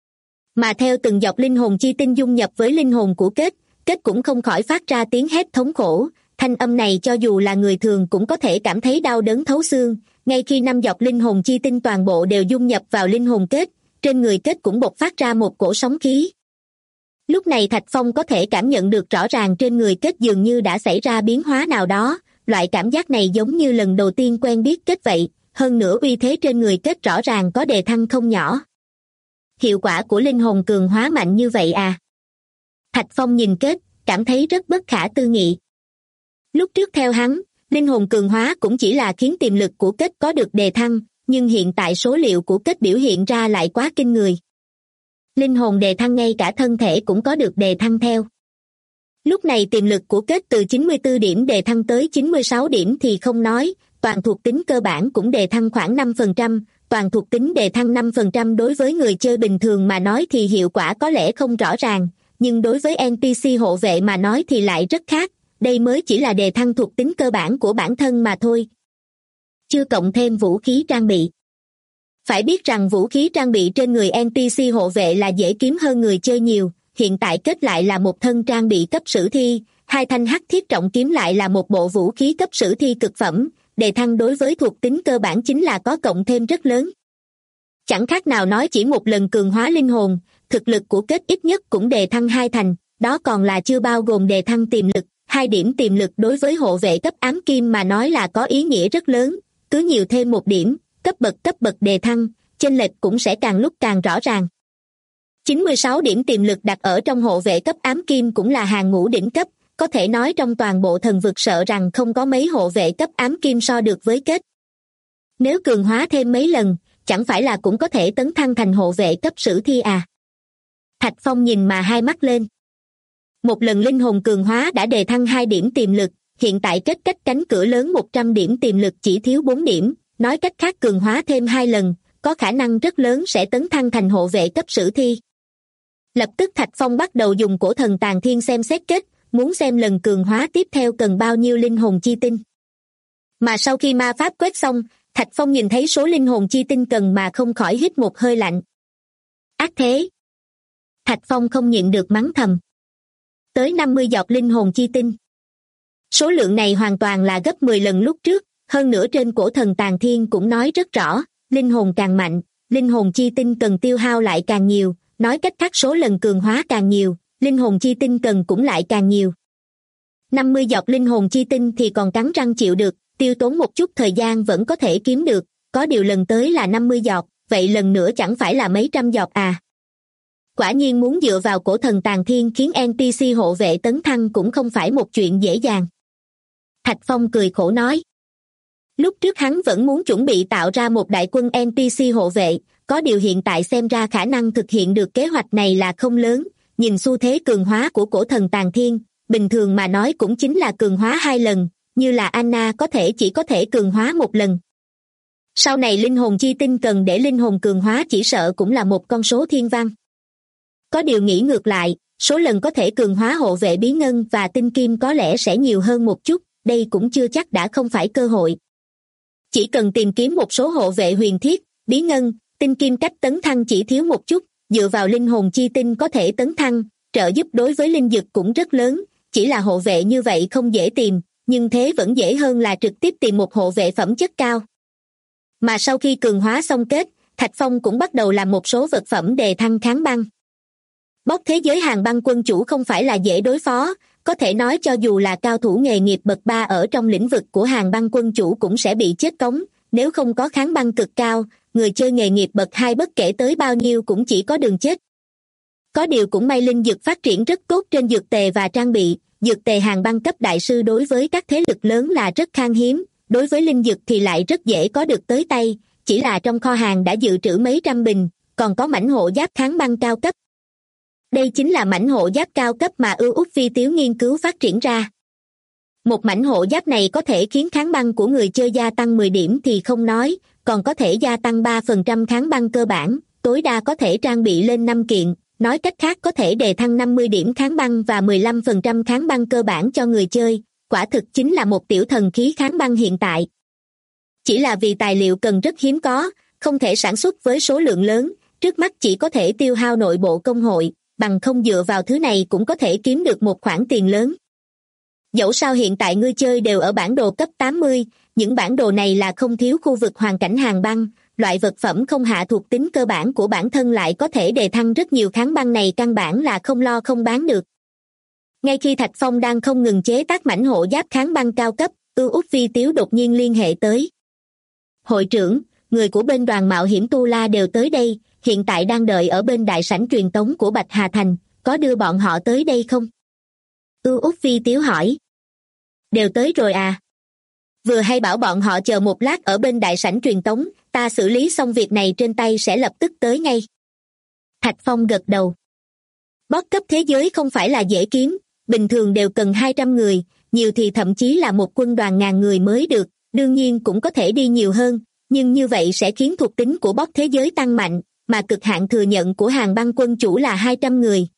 Mà theo từng giọt linh hồn chi tinh dung nhập với linh hồn của Kết, Kết cũng không khỏi phát ra tiếng hét thống khổ, thanh âm này cho dù là người thường cũng có thể cảm thấy đau đớn thấu xương, ngay khi 5 giọt linh hồn chi tinh toàn bộ đều dung nhập vào linh hồn Kết, trên người Kết cũng bộc phát ra một cổ sóng khí. Lúc này Thạch Phong có thể cảm nhận được rõ ràng trên người Kết dường như đã xảy ra biến hóa nào đó, loại cảm giác này giống như lần đầu tiên quen biết Kết vậy, hơn nữa uy thế trên người Kết rõ ràng có đề thăng không nhỏ. Hiệu quả của linh hồn cường hóa mạnh như vậy à? Thạch Phong nhìn Kết, cảm thấy rất bất khả tư nghị. Lúc trước theo hắn, linh hồn cường hóa cũng chỉ là khiến tiềm lực của Kết có được đề thăng, nhưng hiện tại số liệu của Kết biểu hiện ra lại quá kinh người. Linh hồn đề thăng ngay cả thân thể cũng có được đề thăng theo. Lúc này tiềm lực của Kết từ 94 điểm đề thăng tới 96 điểm thì không nói, toàn thuộc tính cơ bản cũng đề thăng khoảng 5%, toàn thuộc tính đề thăng 5% đối với người chơi bình thường mà nói thì hiệu quả có lẽ không rõ ràng, nhưng đối với NPC hộ vệ mà nói thì lại rất khác, đây mới chỉ là đề thăng thuộc tính cơ bản của bản thân mà thôi. Chưa cộng thêm vũ khí trang bị. Phải biết rằng vũ khí trang bị trên người NPC hộ vệ là dễ kiếm hơn người chơi nhiều, hiện tại Kết lại là một thân trang bị cấp sử thi, 2 thanh hắc thiết trọng kiếm lại là một bộ vũ khí cấp sử thi cực phẩm, đề thăng đối với thuộc tính cơ bản chính là có cộng thêm rất lớn. Chẳng khác nào nói chỉ một lần cường hóa linh hồn, thực lực của Kết ít nhất cũng đề thăng 2 thành, đó còn là chưa bao gồm đề thăng tiềm lực, 2 điểm tiềm lực đối với hộ vệ cấp ám kim mà nói là có ý nghĩa rất lớn, cứ nhiều thêm 1 điểm, cấp bậc đề thăng, chênh lệch cũng sẽ càng lúc càng rõ ràng. 96 điểm tiềm lực đặt ở trong hộ vệ cấp ám kim cũng là hàng ngũ đỉnh cấp, có thể nói trong toàn bộ thần vực sợ rằng không có mấy hộ vệ cấp ám kim so được với Kết. Nếu cường hóa thêm mấy lần, chẳng phải là cũng có thể tấn thăng thành hộ vệ cấp sử thi à? Thạch Phong nhìn mà hai mắt lên. Một lần linh hồn cường hóa đã đề thăng 2 điểm tiềm lực, hiện tại Kết cách cánh cửa lớn 100 điểm tiềm lực chỉ thiếu 4 điểm, nói cách khác cường hóa thêm 2 lần, có khả năng rất lớn sẽ tấn thăng thành hộ vệ cấp sử thi. Lập tức Thạch Phong bắt đầu dùng cổ thần tàn thiên xem xét kết, muốn xem lần cường hóa tiếp theo cần bao nhiêu linh hồn chi tinh. Mà sau khi ma pháp quét xong, Thạch Phong nhìn thấy số linh hồn chi tinh cần mà không khỏi hít một hơi lạnh. Ác thế! Thạch Phong không nhịn được mắng thầm. Tới 50 giọt linh hồn chi tinh. Số lượng này hoàn toàn là gấp 10 lần lúc trước, hơn nữa trên cổ thần tàn thiên cũng nói rất rõ, linh hồn càng mạnh, linh hồn chi tinh cần tiêu hao lại càng nhiều, nói cách khác số lần cường hóa càng nhiều, linh hồn chi tinh cần cũng lại càng nhiều. 50 giọt linh hồn chi tinh thì còn cắn răng chịu được, tiêu tốn một chút thời gian vẫn có thể kiếm được, có điều lần tới là 50 giọt, vậy lần nữa chẳng phải là mấy trăm giọt à. Quả nhiên muốn dựa vào cổ thần tàn thiên khiến NPC hộ vệ tấn thăng cũng không phải một chuyện dễ dàng. Thạch Phong cười khổ nói. Lúc trước hắn vẫn muốn chuẩn bị tạo ra một đại quân NPC hộ vệ, có điều hiện tại xem ra khả năng thực hiện được kế hoạch này là không lớn, nhìn xu thế cường hóa của cổ thần tàn thiên, bình thường mà nói cũng chính là cường hóa 2 lần, như là Anna chỉ có thể cường hóa 1 lần. Sau này linh hồn chi tinh cần để linh hồn cường hóa chỉ sợ cũng là một con số thiên văn. Có điều nghĩ ngược lại, số lần có thể cường hóa hộ vệ bí ngân và tinh kim có lẽ sẽ nhiều hơn một chút, đây cũng chưa chắc đã không phải cơ hội. Chỉ cần tìm kiếm một số hộ vệ huyền thiết, bí ngân, tinh kim cách tấn thăng chỉ thiếu một chút, dựa vào linh hồn chi tinh có thể tấn thăng, trợ giúp đối với linh dực cũng rất lớn, chỉ là hộ vệ như vậy không dễ tìm, nhưng thế vẫn dễ hơn là trực tiếp tìm một hộ vệ phẩm chất cao. Mà sau khi cường hóa xong kết, Thạch Phong cũng bắt đầu làm một số vật phẩm đề thăng kháng băng. Bốc thế giới hàng băng quân chủ không phải là dễ đối phó, có thể nói cho dù là cao thủ nghề nghiệp bậc 3 ở trong lĩnh vực của hàng băng quân chủ cũng sẽ bị chết cống, nếu không có kháng băng cực cao, người chơi nghề nghiệp bậc 2 bất kể tới bao nhiêu cũng chỉ có đường chết. Có điều cũng may linh dược phát triển rất tốt trên dược tề và trang bị, dược tề hàng băng cấp đại sư đối với các thế lực lớn là rất khan hiếm, đối với linh dược thì lại rất dễ có được tới tay, chỉ là trong kho hàng đã dự trữ mấy trăm bình, còn có mảnh hộ giáp kháng băng cao cấp. Đây chính là mảnh hộ giáp cao cấp mà Ưu Úc Phi Tiếu nghiên cứu phát triển ra. Một mảnh hộ giáp này có thể khiến kháng băng của người chơi gia tăng 10 điểm thì không nói, còn có thể gia tăng 3% kháng băng cơ bản, tối đa có thể trang bị lên 5 kiện, nói cách khác có thể đề thăng 50 điểm kháng băng và 15% kháng băng cơ bản cho người chơi, quả thực chính là một tiểu thần khí kháng băng hiện tại. Chỉ là vì tài liệu cần rất hiếm có, không thể sản xuất với số lượng lớn, trước mắt chỉ có thể tiêu hao nội bộ công hội, bằng không dựa vào thứ này cũng có thể kiếm được một khoản tiền lớn. Dẫu sao hiện tại người chơi đều ở bản đồ cấp 80, những bản đồ này là không thiếu khu vực hoàn cảnh hàng băng, loại vật phẩm không hạ thuộc tính cơ bản của bản thân lại có thể đề thăng rất nhiều kháng băng này căn bản là không lo không bán được. Ngay khi Thạch Phong đang không ngừng chế tác mảnh hộ giáp kháng băng cao cấp, Ưu Úc Phi Tiếu đột nhiên liên hệ tới. Hội trưởng, người của bên đoàn mạo hiểm Tu La đều tới đây, hiện tại đang đợi ở bên đại sảnh truyền tống của Bạch Hà Thành, có đưa bọn họ tới đây không? Ưu Úc Phi Tiếu hỏi. Đều tới rồi à? Vừa hay bảo bọn họ chờ một lát ở bên đại sảnh truyền tống, ta xử lý xong việc này trên tay sẽ lập tức tới ngay. Thạch Phong gật đầu. Boss cấp thế giới không phải là dễ kiếm, bình thường đều cần 200 người, nhiều thì thậm chí là một quân đoàn ngàn người mới được, đương nhiên cũng có thể đi nhiều hơn, nhưng như vậy sẽ khiến thuộc tính của boss thế giới tăng mạnh, mà cực hạn thừa nhận của hàng băng quân chủ là 200 người.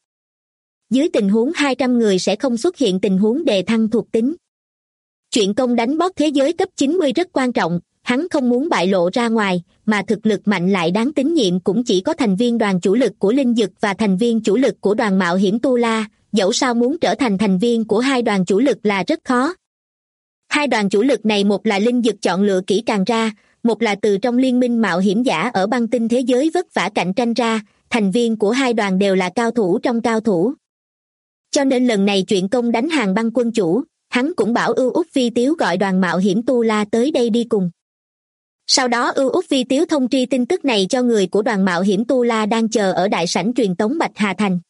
Dưới tình huống 200 người sẽ không xuất hiện tình huống đề thăng thuộc tính. Chuyện công đánh boss thế giới cấp 90 rất quan trọng, hắn không muốn bại lộ ra ngoài, mà thực lực mạnh lại đáng tín nhiệm cũng chỉ có thành viên đoàn chủ lực của Linh Dực và thành viên chủ lực của đoàn mạo hiểm Tu La, dẫu sao muốn trở thành thành viên của hai đoàn chủ lực là rất khó. Hai đoàn chủ lực này một là Linh Dực chọn lựa kỹ càng ra, một là từ trong liên minh mạo hiểm giả ở băng tinh thế giới vất vả cạnh tranh ra, thành viên của hai đoàn đều là cao thủ trong cao thủ. Cho nên lần này chuyện công đánh hàng băng quân chủ, hắn cũng bảo Ưu Úc Phi Tiếu gọi đoàn mạo hiểm Tu La tới đây đi cùng. Sau đó Ưu Úc Phi Tiếu thông tri tin tức này cho người của đoàn mạo hiểm Tu La đang chờ ở đại sảnh truyền tống Bạch Hà Thành.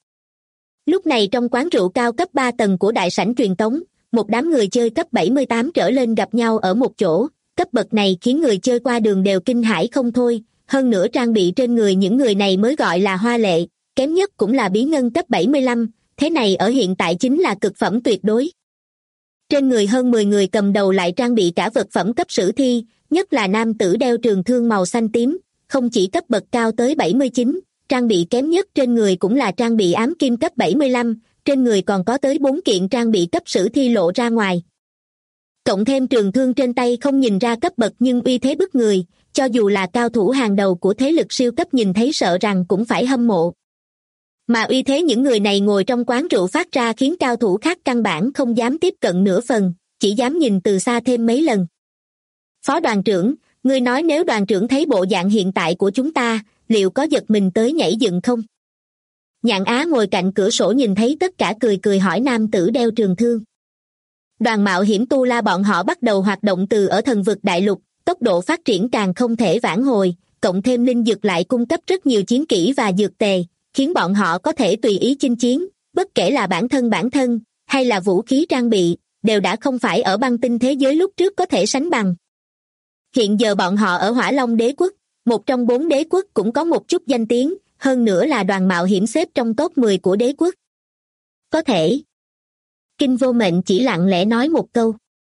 Lúc này trong quán rượu cao cấp 3 tầng của đại sảnh truyền tống, một đám người chơi cấp 78 trở lên gặp nhau ở một chỗ, cấp bậc này khiến người chơi qua đường đều kinh hãi không thôi, hơn nữa trang bị trên người những người này mới gọi là hoa lệ, kém nhất cũng là bí ngân cấp 75, thế này ở hiện tại chính là cực phẩm tuyệt đối. Trên người hơn 10 người cầm đầu lại trang bị cả vật phẩm cấp sử thi, nhất là nam tử đeo trường thương màu xanh tím, không chỉ cấp bậc cao tới 79, trang bị kém nhất trên người cũng là trang bị ám kim cấp 75, trên người còn có tới 4 kiện trang bị cấp sử thi lộ ra ngoài. Cộng thêm trường thương trên tay không nhìn ra cấp bậc nhưng uy thế bức người, cho dù là cao thủ hàng đầu của thế lực siêu cấp nhìn thấy sợ rằng cũng phải hâm mộ. Mà uy thế những người này ngồi trong quán rượu phát ra khiến cao thủ khác căn bản không dám tiếp cận nửa phần, chỉ dám nhìn từ xa thêm mấy lần. Phó đoàn trưởng, ngươi nói nếu đoàn trưởng thấy bộ dạng hiện tại của chúng ta, liệu có giật mình tới nhảy dựng không? Nhạn Á ngồi cạnh cửa sổ nhìn thấy tất cả cười cười hỏi nam tử đeo trường thương. Đoàn mạo hiểm Tu La bọn họ bắt đầu hoạt động từ ở thần vực đại lục, tốc độ phát triển càng không thể vãn hồi, cộng thêm linh dược lại cung cấp rất nhiều chiến kỹ và dược tề, khiến bọn họ có thể tùy ý chinh chiến, bất kể là bản thân, hay là vũ khí trang bị, đều đã không phải ở băng tinh thế giới lúc trước có thể sánh bằng. Hiện giờ bọn họ ở Hỏa Long đế quốc, một trong 4 đế quốc cũng có một chút danh tiếng, hơn nữa là đoàn mạo hiểm xếp trong top 10 của đế quốc. Có thể. Kinh Vô Mệnh chỉ lặng lẽ nói một câu.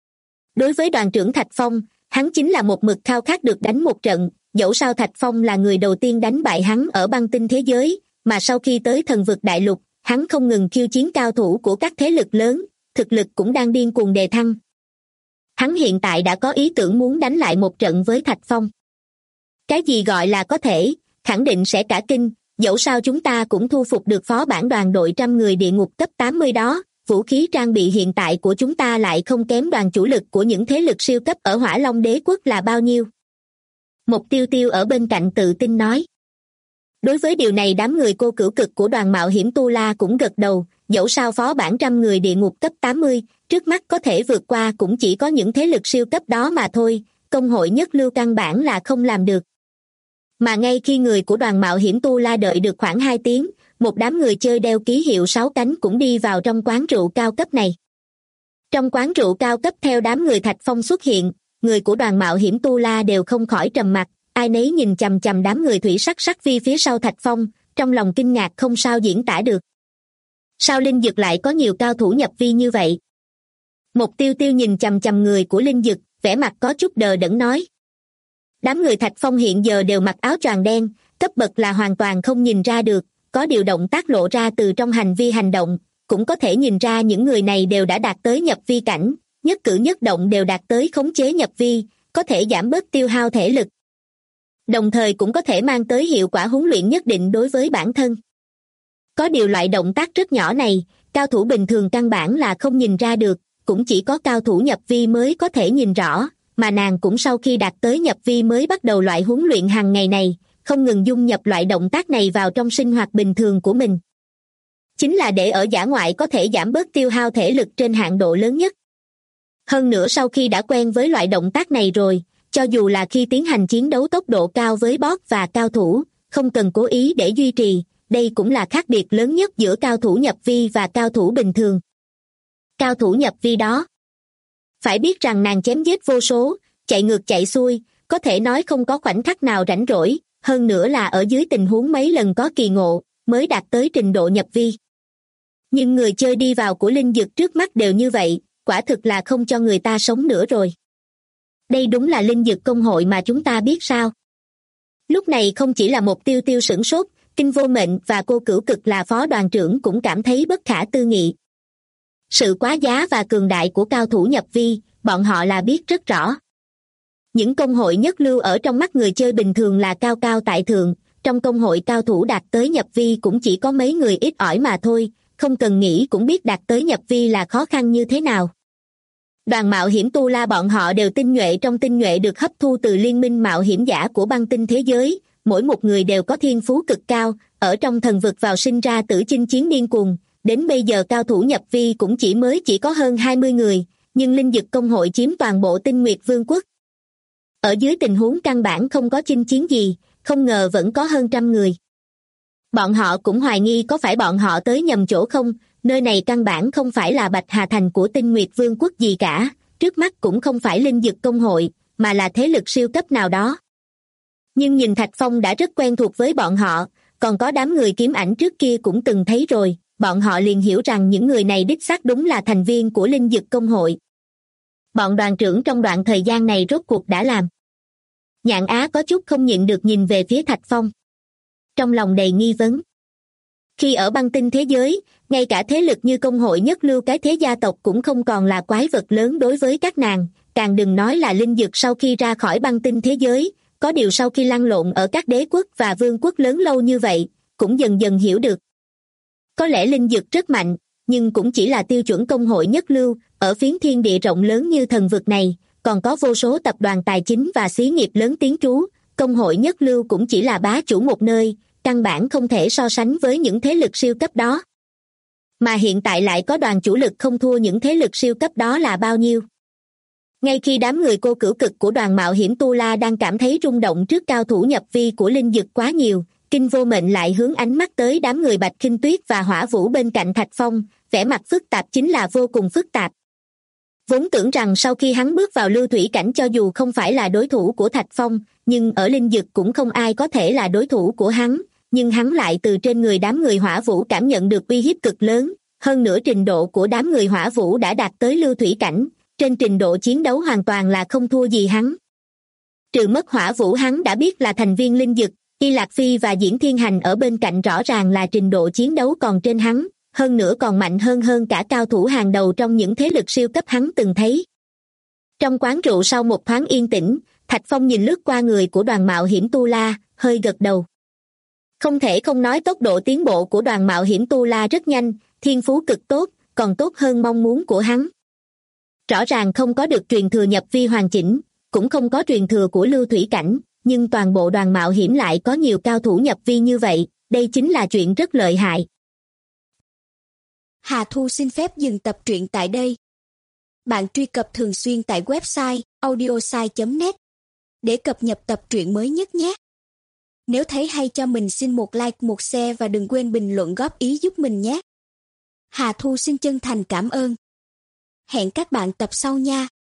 Đối với đoàn trưởng Thạch Phong, hắn chính là một mực khao khát được đánh một trận, dẫu sao Thạch Phong là người đầu tiên đánh bại hắn ở băng tinh thế giới, mà sau khi tới thần vực đại lục, hắn không ngừng khiêu chiến cao thủ của các thế lực lớn, thực lực cũng đang điên cuồng đề thăng. Hắn hiện tại đã có ý tưởng muốn đánh lại một trận với Thạch Phong. Cái gì gọi là có thể, khẳng định sẽ cả kinh, dẫu sao chúng ta cũng thu phục được phó bản đoàn đội 100 người địa ngục cấp 80 đó, vũ khí trang bị hiện tại của chúng ta lại không kém đoàn chủ lực của những thế lực siêu cấp ở Hỏa Long đế quốc là bao nhiêu. Một Tiêu Tiêu ở bên cạnh tự tin nói. Đối với điều này đám người cô cửu cực của đoàn mạo hiểm Tu La cũng gật đầu, dẫu sao phó bản 100 người địa ngục cấp 80, trước mắt có thể vượt qua cũng chỉ có những thế lực siêu cấp đó mà thôi, công hội nhất lưu căn bản là không làm được. Mà ngay khi người của đoàn mạo hiểm Tu La đợi được khoảng 2 tiếng, một đám người chơi đeo ký hiệu 6 cánh cũng đi vào trong quán rượu cao cấp này. Trong quán rượu cao cấp theo đám người Thạch Phong xuất hiện, người của đoàn mạo hiểm Tu La đều không khỏi trầm mặc, ai nấy nhìn chằm chằm đám người thủy sắc sắc vi phía sau Thạch Phong, trong lòng kinh ngạc không sao diễn tả được. Sao Linh Dực lại có nhiều cao thủ nhập vi như vậy? Một Tiêu Tiêu nhìn chằm chằm người của Linh Dực, vẻ mặt có chút đờ đẫn nói. Đám người Thạch Phong hiện giờ đều mặc áo choàng đen, cấp bậc là hoàn toàn không nhìn ra được, có điều động tác lộ ra từ trong hành vi hành động, cũng có thể nhìn ra những người này đều đã đạt tới nhập vi cảnh, nhất cử nhất động đều đạt tới khống chế nhập vi, có thể giảm bớt tiêu hao thể lực. Đồng thời cũng có thể mang tới hiệu quả huấn luyện nhất định đối với bản thân. Có điều loại động tác rất nhỏ này, cao thủ bình thường căn bản là không nhìn ra được, cũng chỉ có cao thủ nhập vi mới có thể nhìn rõ, mà nàng cũng sau khi đạt tới nhập vi mới bắt đầu loại huấn luyện hàng ngày này, không ngừng dung nhập loại động tác này vào trong sinh hoạt bình thường của mình. Chính là để ở dã ngoại có thể giảm bớt tiêu hao thể lực trên hạn độ lớn nhất. Hơn nữa sau khi đã quen với loại động tác này rồi, cho dù là khi tiến hành chiến đấu tốc độ cao với boss và cao thủ, không cần cố ý để duy trì, đây cũng là khác biệt lớn nhất giữa cao thủ nhập vi và cao thủ bình thường. Cao thủ nhập vi đó. Phải biết rằng nàng chém giết vô số, chạy ngược chạy xuôi, có thể nói không có khoảnh khắc nào rảnh rỗi, hơn nữa là ở dưới tình huống mấy lần có kỳ ngộ, mới đạt tới trình độ nhập vi. Nhưng người chơi đi vào của Linh Dực trước mắt đều như vậy, quả thực là không cho người ta sống nữa rồi. Đây đúng là Linh Dực công hội mà chúng ta biết sao? Lúc này không chỉ là một Tiêu Tiêu sửng sốt, Kinh Vô Mệnh và cô cửu cực là phó đoàn trưởng cũng cảm thấy bất khả tư nghị. Sự quá giá và cường đại của cao thủ nhập vi, bọn họ là biết rất rõ. Những công hội nhất lưu ở trong mắt người chơi bình thường là cao cao tại thượng, trong công hội cao thủ đạt tới nhập vi cũng chỉ có mấy người ít ỏi mà thôi, không cần nghĩ cũng biết đạt tới nhập vi là khó khăn như thế nào. Đoàn mạo hiểm Tu La bọn họ đều tinh nhuệ trong tinh nhuệ được hấp thu từ liên minh mạo hiểm giả của băng tinh thế giới, mỗi một người đều có thiên phú cực cao, ở trong thần vực vào sinh ra tử chinh chiến điên cuồng, đến bây giờ cao thủ nhập vi cũng chỉ có hơn 20 người, nhưng Linh Dực công hội chiếm toàn bộ Tinh Nguyệt Vương quốc. Ở dưới tình huống căn bản không có chinh chiến gì, không ngờ vẫn có hơn 100 người. Bọn họ cũng hoài nghi có phải bọn họ tới nhầm chỗ không, nơi này căn bản không phải là Bạch Hà Thành của Tinh Nguyệt Vương quốc gì cả, trước mắt cũng không phải Linh Dực công hội, mà là thế lực siêu cấp nào đó. Nhưng nhìn Thạch Phong đã rất quen thuộc với bọn họ, còn có đám người kiếm ảnh trước kia cũng từng thấy rồi, bọn họ liền hiểu rằng những người này đích xác đúng là thành viên của Linh Dực công hội. Bọn đoàn trưởng trong đoạn thời gian này rốt cuộc đã làm Nhạn Á có chút không nhịn được nhìn về phía Thạch Phong. Trong lòng đầy nghi vấn. Khi ở băng tinh thế giới, ngay cả thế lực như công hội nhất lưu cái thế gia tộc cũng không còn là quái vật lớn đối với các nàng, càng đừng nói là linh dực sau khi ra khỏi băng tinh thế giới. Có điều sau khi lăn lộn ở các đế quốc và vương quốc lớn lâu như vậy, cũng dần dần hiểu được. Có lẽ linh dực rất mạnh, nhưng cũng chỉ là tiêu chuẩn công hội nhất lưu, ở phiến thiên địa rộng lớn như thần vực này, còn có vô số tập đoàn tài chính và xí nghiệp lớn tiếng trú, công hội nhất lưu cũng chỉ là bá chủ một nơi, căn bản không thể so sánh với những thế lực siêu cấp đó. Mà hiện tại lại có đoàn chủ lực không thua những thế lực siêu cấp đó là bao nhiêu. Ngay khi đám người cô cửu cực của đoàn mạo hiểm Tu La đang cảm thấy rung động trước cao thủ nhập vi của linh dực quá nhiều, Kinh Vô Mệnh lại hướng ánh mắt tới đám người Bạch Khinh Tuyết và Hỏa Vũ bên cạnh Thạch Phong, vẻ mặt phức tạp chính là vô cùng phức tạp. Vốn tưởng rằng sau khi hắn bước vào lưu thủy cảnh cho dù không phải là đối thủ của Thạch Phong, nhưng ở linh dực cũng không ai có thể là đối thủ của hắn, nhưng hắn lại từ trên người đám người Hỏa Vũ cảm nhận được uy hiếp cực lớn, hơn nữa trình độ của đám người Hỏa Vũ đã đạt tới lưu thủy cảnh, trên trình độ chiến đấu hoàn toàn là không thua gì hắn. Trừ mất Hỏa Vũ hắn đã biết là thành viên linh dực, Y Lạc Phi và Diễn Thiên Hành ở bên cạnh rõ ràng là trình độ chiến đấu còn trên hắn, hơn nữa còn mạnh hơn cả cao thủ hàng đầu trong những thế lực siêu cấp hắn từng thấy. Trong quán rượu sau một thoáng yên tĩnh, Thạch Phong nhìn lướt qua người của đoàn mạo hiểm Tu La, hơi gật đầu. Không thể không nói tốc độ tiến bộ của đoàn mạo hiểm Tu La rất nhanh, thiên phú cực tốt, còn tốt hơn mong muốn của hắn. Rõ ràng không có được truyền thừa nhập vi hoàn chỉnh, cũng không có truyền thừa của lưu thủy cảnh, nhưng toàn bộ đoàn mạo hiểm lại có nhiều cao thủ nhập vi như vậy, đây chính là chuyện rất lợi hại. Hà Thu xin phép dừng tập truyện tại đây. Bạn truy cập thường xuyên tại website audiosai.net để cập nhật tập truyện mới nhất nhé. Nếu thấy hay cho mình xin một like, một share và đừng quên bình luận góp ý giúp mình nhé. Hà Thu xin chân thành cảm ơn. Hẹn các bạn tập sau nha.